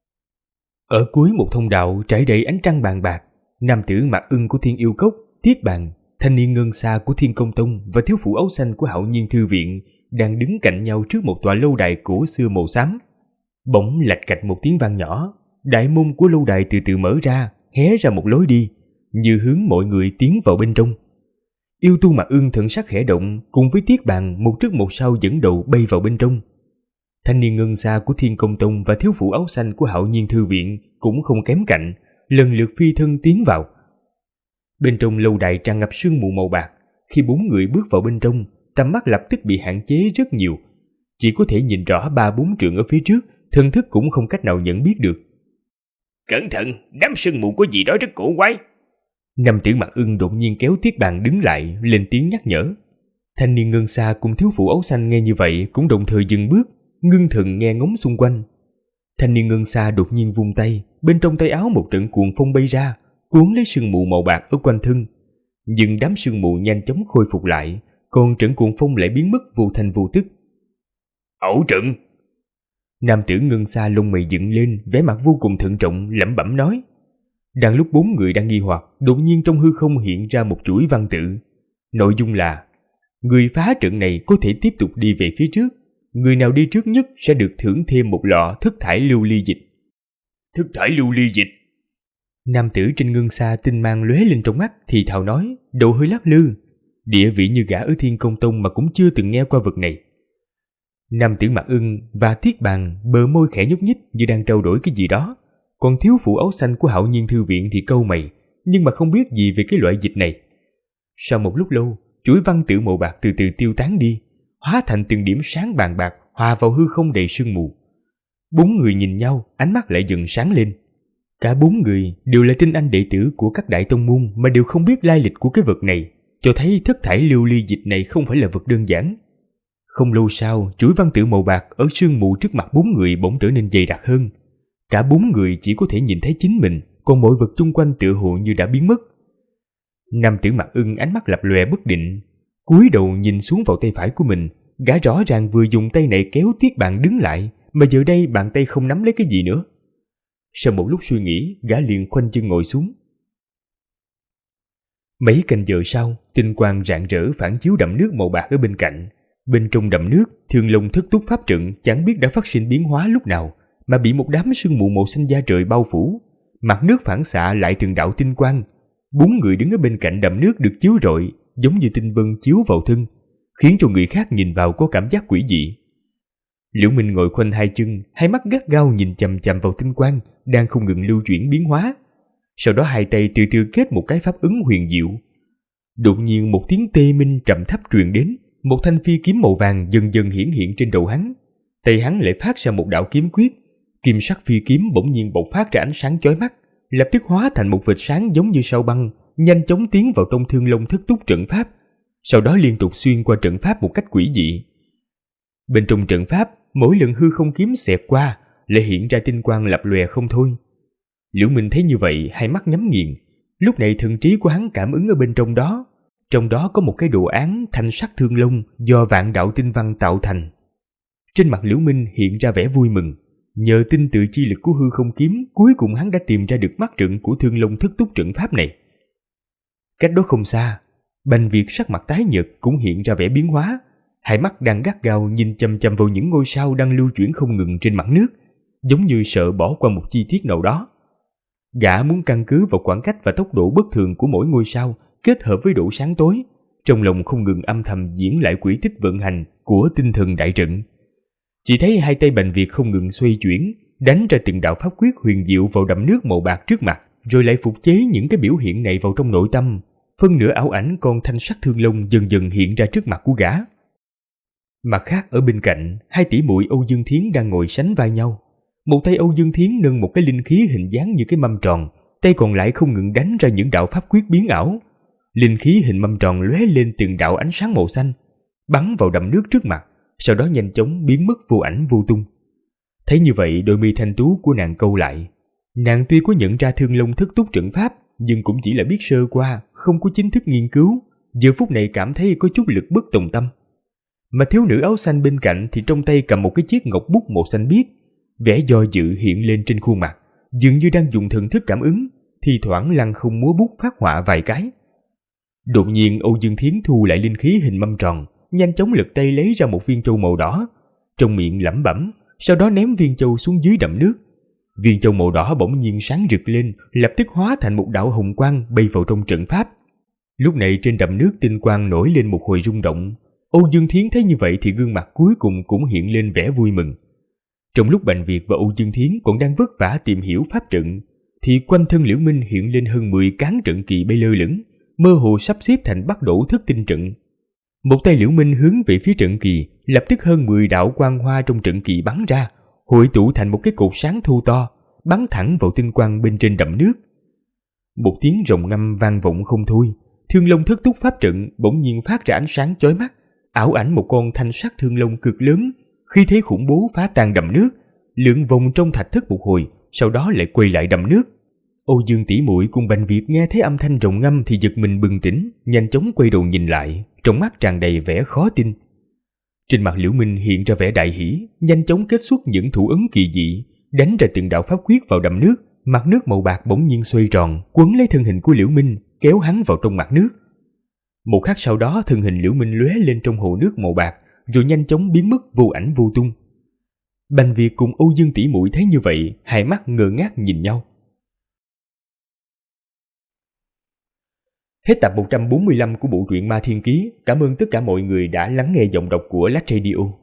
Ở cuối một thông đạo trải đầy ánh trăng bàn bạc, nam tử Mạc Ưng của Thiên Yêu Cốc, Thiết Bàn, thanh niên Ngân Sa của Thiên Công Tông và thiếu phụ áo xanh của Hạo Nhiên Thư Viện đang đứng cạnh nhau trước một tòa lâu đài cổ xưa màu xám. Bỗng lạch cạch một tiếng vang nhỏ, đại môn của lâu đài từ từ mở ra, hé ra một lối đi, như hướng mọi người tiến vào bên trong. Yêu tu Mạc Ưng thần sắc khẽ động, cùng với Thiết Bàn một trước một sau dẫn đầu bay vào bên trong. Thanh niên Ngân Sa của Thiên Công Tông và thiếu phụ áo xanh của Hạo Nhiên Thư Viện cũng không kém cạnh, lần lượt phi thân tiến vào. Bên trong lâu đài tràn ngập sương mù màu bạc, khi bốn người bước vào bên trong, tầm mắt lập tức bị hạn chế rất nhiều, chỉ có thể nhìn rõ 3-4 trượng ở phía trước, thần thức cũng không cách nào nhận biết được. Cẩn thận, đám sương mù có gì đó rất cổ quái. Nam tử Mạc Ưng đột nhiên kéo Thiết Bàn đứng lại, lên tiếng nhắc nhở. Thanh niên Ngân Sa cùng thiếu phụ áo xanh nghe như vậy cũng đồng thời dừng bước, ngưng thần nghe ngóng xung quanh. Thanh niên Ngân Sa đột nhiên vung tay, bên trong tay áo một trận cuồng phong bay ra, cuốn lấy sương mù màu bạc ở quanh thân. Nhưng đám sương mù nhanh chóng khôi phục lại, còn trận cuồng phong lại biến mất vô thanh vô tức. Ẩu trận! Nam tử Ngân Sa lông mày dựng lên, vẻ mặt vô cùng thận trọng, lẩm bẩm nói. Đang lúc bốn người đang nghi hoặc, đột nhiên trong hư không hiện ra một chuỗi văn tự. Nội dung là: người phá trận này có thể tiếp tục đi về phía trước. Người nào đi trước nhất sẽ được thưởng thêm một lọ thức thải lưu ly dịch. Thức thải lưu ly dịch? Nam tử trên Ngân Sa tinh mang lóe lên trong mắt, thì thào nói, đầu hơi lắc lư. Địa vị như gã ở Thiên Công Tông mà cũng chưa từng nghe qua vật này. Nam tử Mạc Ưng và Thiết Bàn bờ môi khẽ nhúc nhích như đang trao đổi cái gì đó. Còn thiếu phụ áo xanh của Hạo Nhiên Thư Viện thì cau mày, nhưng mà không biết gì về cái loại dịch này. Sau một lúc lâu, chuỗi văn tự màu bạc từ từ tiêu tán đi, hóa thành từng điểm sáng bàn bạc hòa vào hư không đầy sương mù. Bốn người nhìn nhau, ánh mắt lại dần sáng lên. Cả bốn người đều là tinh anh đệ tử của các đại tông môn mà đều không biết lai lịch của cái vật này, cho thấy thất thải lưu ly dịch này không phải là vật đơn giản. Không lâu sau, chuỗi văn tự màu bạc ở sương mù trước mặt bốn người bỗng trở nên dày đặc hơn. Cả bốn người chỉ có thể nhìn thấy chính mình, còn mọi vật chung quanh tựa hồ như đã biến mất. Nam tử Mạc Ưng ánh mắt lập lòe bất định, cúi đầu nhìn xuống vào tay phải của mình. Gã rõ ràng vừa dùng tay này kéo Thiết Bàn đứng lại, mà giờ đây bàn tay không nắm lấy cái gì nữa. Sau một lúc suy nghĩ, gã liền khoanh chân ngồi xuống. Mấy canh giờ sau, tinh quang rạng rỡ phản chiếu đầm nước màu bạc ở bên cạnh. Bên trong đầm nước, Thương Long thất túc pháp trận chẳng biết đã phát sinh biến hóa lúc nào, mà bị một đám sương mù màu xanh da trời bao phủ. Mặt nước phản xạ lại từng đạo tinh quang. Bốn người đứng ở bên cạnh đầm nước được chiếu rọi, giống như tinh vân chiếu vào thân, khiến cho người khác nhìn vào có cảm giác quỷ dị. Liễu Minh ngồi khoanh hai chân, hai mắt gắt gao nhìn chằm chằm vào tinh quang đang không ngừng lưu chuyển biến hóa. Sau đó hai tay từ từ kết một cái pháp ứng huyền diệu. Đột nhiên một tiếng tê minh trầm thấp truyền đến, một thanh phi kiếm màu vàng dần dần hiển hiện trên đầu hắn. Tay hắn lại phát ra một đạo kiếm quyết, kim sắc phi kiếm bỗng nhiên bộc phát ra ánh sáng chói mắt, lập tức hóa thành một vệt sáng giống như sao băng, nhanh chóng tiến vào trong Thương Long thất túc trận pháp, sau đó liên tục xuyên qua trận pháp một cách quỷ dị. Bên trong trận pháp, mỗi lần hư không kiếm xẹt qua lại hiện ra tinh quang lập lòe không thôi. Liễu Minh thấy như vậy, hai mắt nhắm nghiền. Lúc này thần trí của hắn cảm ứng ở bên trong đó có một cái đồ án thanh sắc thương long do vạn đạo tinh văn tạo thành. Trên mặt Liễu Minh hiện ra vẻ vui mừng. Nhờ tinh tự chi lực của hư không kiếm, cuối cùng hắn đã tìm ra được mắt trận của Thương Long thất túc trận pháp này. Cách đó không xa, Bành Việt sắc mặt tái nhợt cũng hiện ra vẻ biến hóa, hai mắt đang gắt gao nhìn chằm chằm vào những ngôi sao đang lưu chuyển không ngừng trên mặt nước, giống như sợ bỏ qua một chi tiết nào đó. Gã muốn căn cứ vào khoảng cách và tốc độ bất thường của mỗi ngôi sao kết hợp với độ sáng tối, trong lòng không ngừng âm thầm diễn lại quỹ tích vận hành của tinh thần đại trận. Chỉ thấy hai tay Bành Việt không ngừng xoay chuyển, đánh ra từng đạo pháp quyết huyền diệu vào đầm nước màu bạc trước mặt, rồi lại phục chế những cái biểu hiện này vào trong nội tâm, phân nửa ảo ảnh con thanh sắc thương long dần dần hiện ra trước mặt của gã. Mặt khác ở bên cạnh, hai tỷ muội Âu Dương Thiến đang ngồi sánh vai nhau. Một tay Âu Dương Thiến nâng một cái linh khí hình dáng như cái mâm tròn, tay còn lại không ngừng đánh ra những đạo pháp quyết biến ảo. Linh khí hình mâm tròn lóe lên từng đạo ánh sáng màu xanh, bắn vào đầm nước trước mặt, sau đó nhanh chóng biến mất vô ảnh vô tung. Thấy như vậy, đôi mi thanh tú của nàng cau lại. Nàng tuy có nhận ra Thương Long thất túc trận pháp, nhưng cũng chỉ là biết sơ qua, không có chính thức nghiên cứu. Giờ phút này cảm thấy có chút lực bất tòng tâm. Mà thiếu nữ áo xanh bên cạnh thì trong tay cầm một cái chiếc ngọc bút màu xanh biếc, vẻ do dự hiện lên trên khuôn mặt, dường như đang dùng thần thức cảm ứng, thì thoảng lăng không múa bút phát họa vài cái. Đột nhiên Âu Dương Thiến thu lại linh khí hình mâm tròn, nhanh chóng lật tay lấy ra một viên châu màu đỏ, trong miệng lẩm bẩm, sau đó ném viên châu xuống dưới đầm nước. Viên châu màu đỏ bỗng nhiên sáng rực lên, lập tức hóa thành một đạo hồng quang bay vào trong trận pháp. Lúc này trên đầm nước tinh quang nổi lên một hồi rung động. Âu Dương Thiến thấy như vậy thì gương mặt cuối cùng cũng hiện lên vẻ vui mừng. Trong lúc Bành Việt và Âu Dương Thiến còn đang vất vả tìm hiểu pháp trận, thì quanh thân Liễu Minh hiện lên hơn 10 cán trận kỳ bay lơ lửng, mơ hồ sắp xếp thành Bắc Đổ Thất Tinh trận. Một tay Liễu Minh hướng về phía trận kỳ, lập tức hơn 10 đạo quang hoa trong trận kỳ bắn ra, hội tụ thành một cái cột sáng thu to, bắn thẳng vào tinh quang bên trên đầm nước. Một tiếng rồng ngâm vang vọng không thôi. Thương Long thất túc pháp trận bỗng nhiên phát ra ánh sáng chói mắt, ảo ảnh một con thanh sắc thương long cực lớn, khi thế khủng bố phá tan đầm nước, lượn vòng trong thạch thất một hồi, sau đó lại quay lại đầm nước. Âu Dương tỷ muội cùng Bành Việt nghe thấy âm thanh rồng ngâm thì giật mình bừng tỉnh, nhanh chóng quay đầu nhìn lại, trong mắt tràn đầy vẻ khó tin. Trên mặt Liễu Minh hiện ra vẻ đại hỉ, nhanh chóng kết xuất những thủ ấn kỳ dị, đánh ra từng đạo pháp quyết vào đầm nước. Mặt nước màu bạc bỗng nhiên xoay tròn, quấn lấy thân hình của Liễu Minh, kéo hắn vào trong mặt nước. Một khắc sau đó, thân hình Liễu Minh lóe lên trong hồ nước màu bạc, rồi nhanh chóng biến mất vô ảnh vô tung. Bành Việt cùng Âu Dương tỷ muội thấy như vậy, hai mắt ngơ ngác nhìn nhau. Hết tập 145 của bộ truyện Ma Thiên Ký. Cảm ơn tất cả mọi người đã lắng nghe giọng đọc của Lách Radio.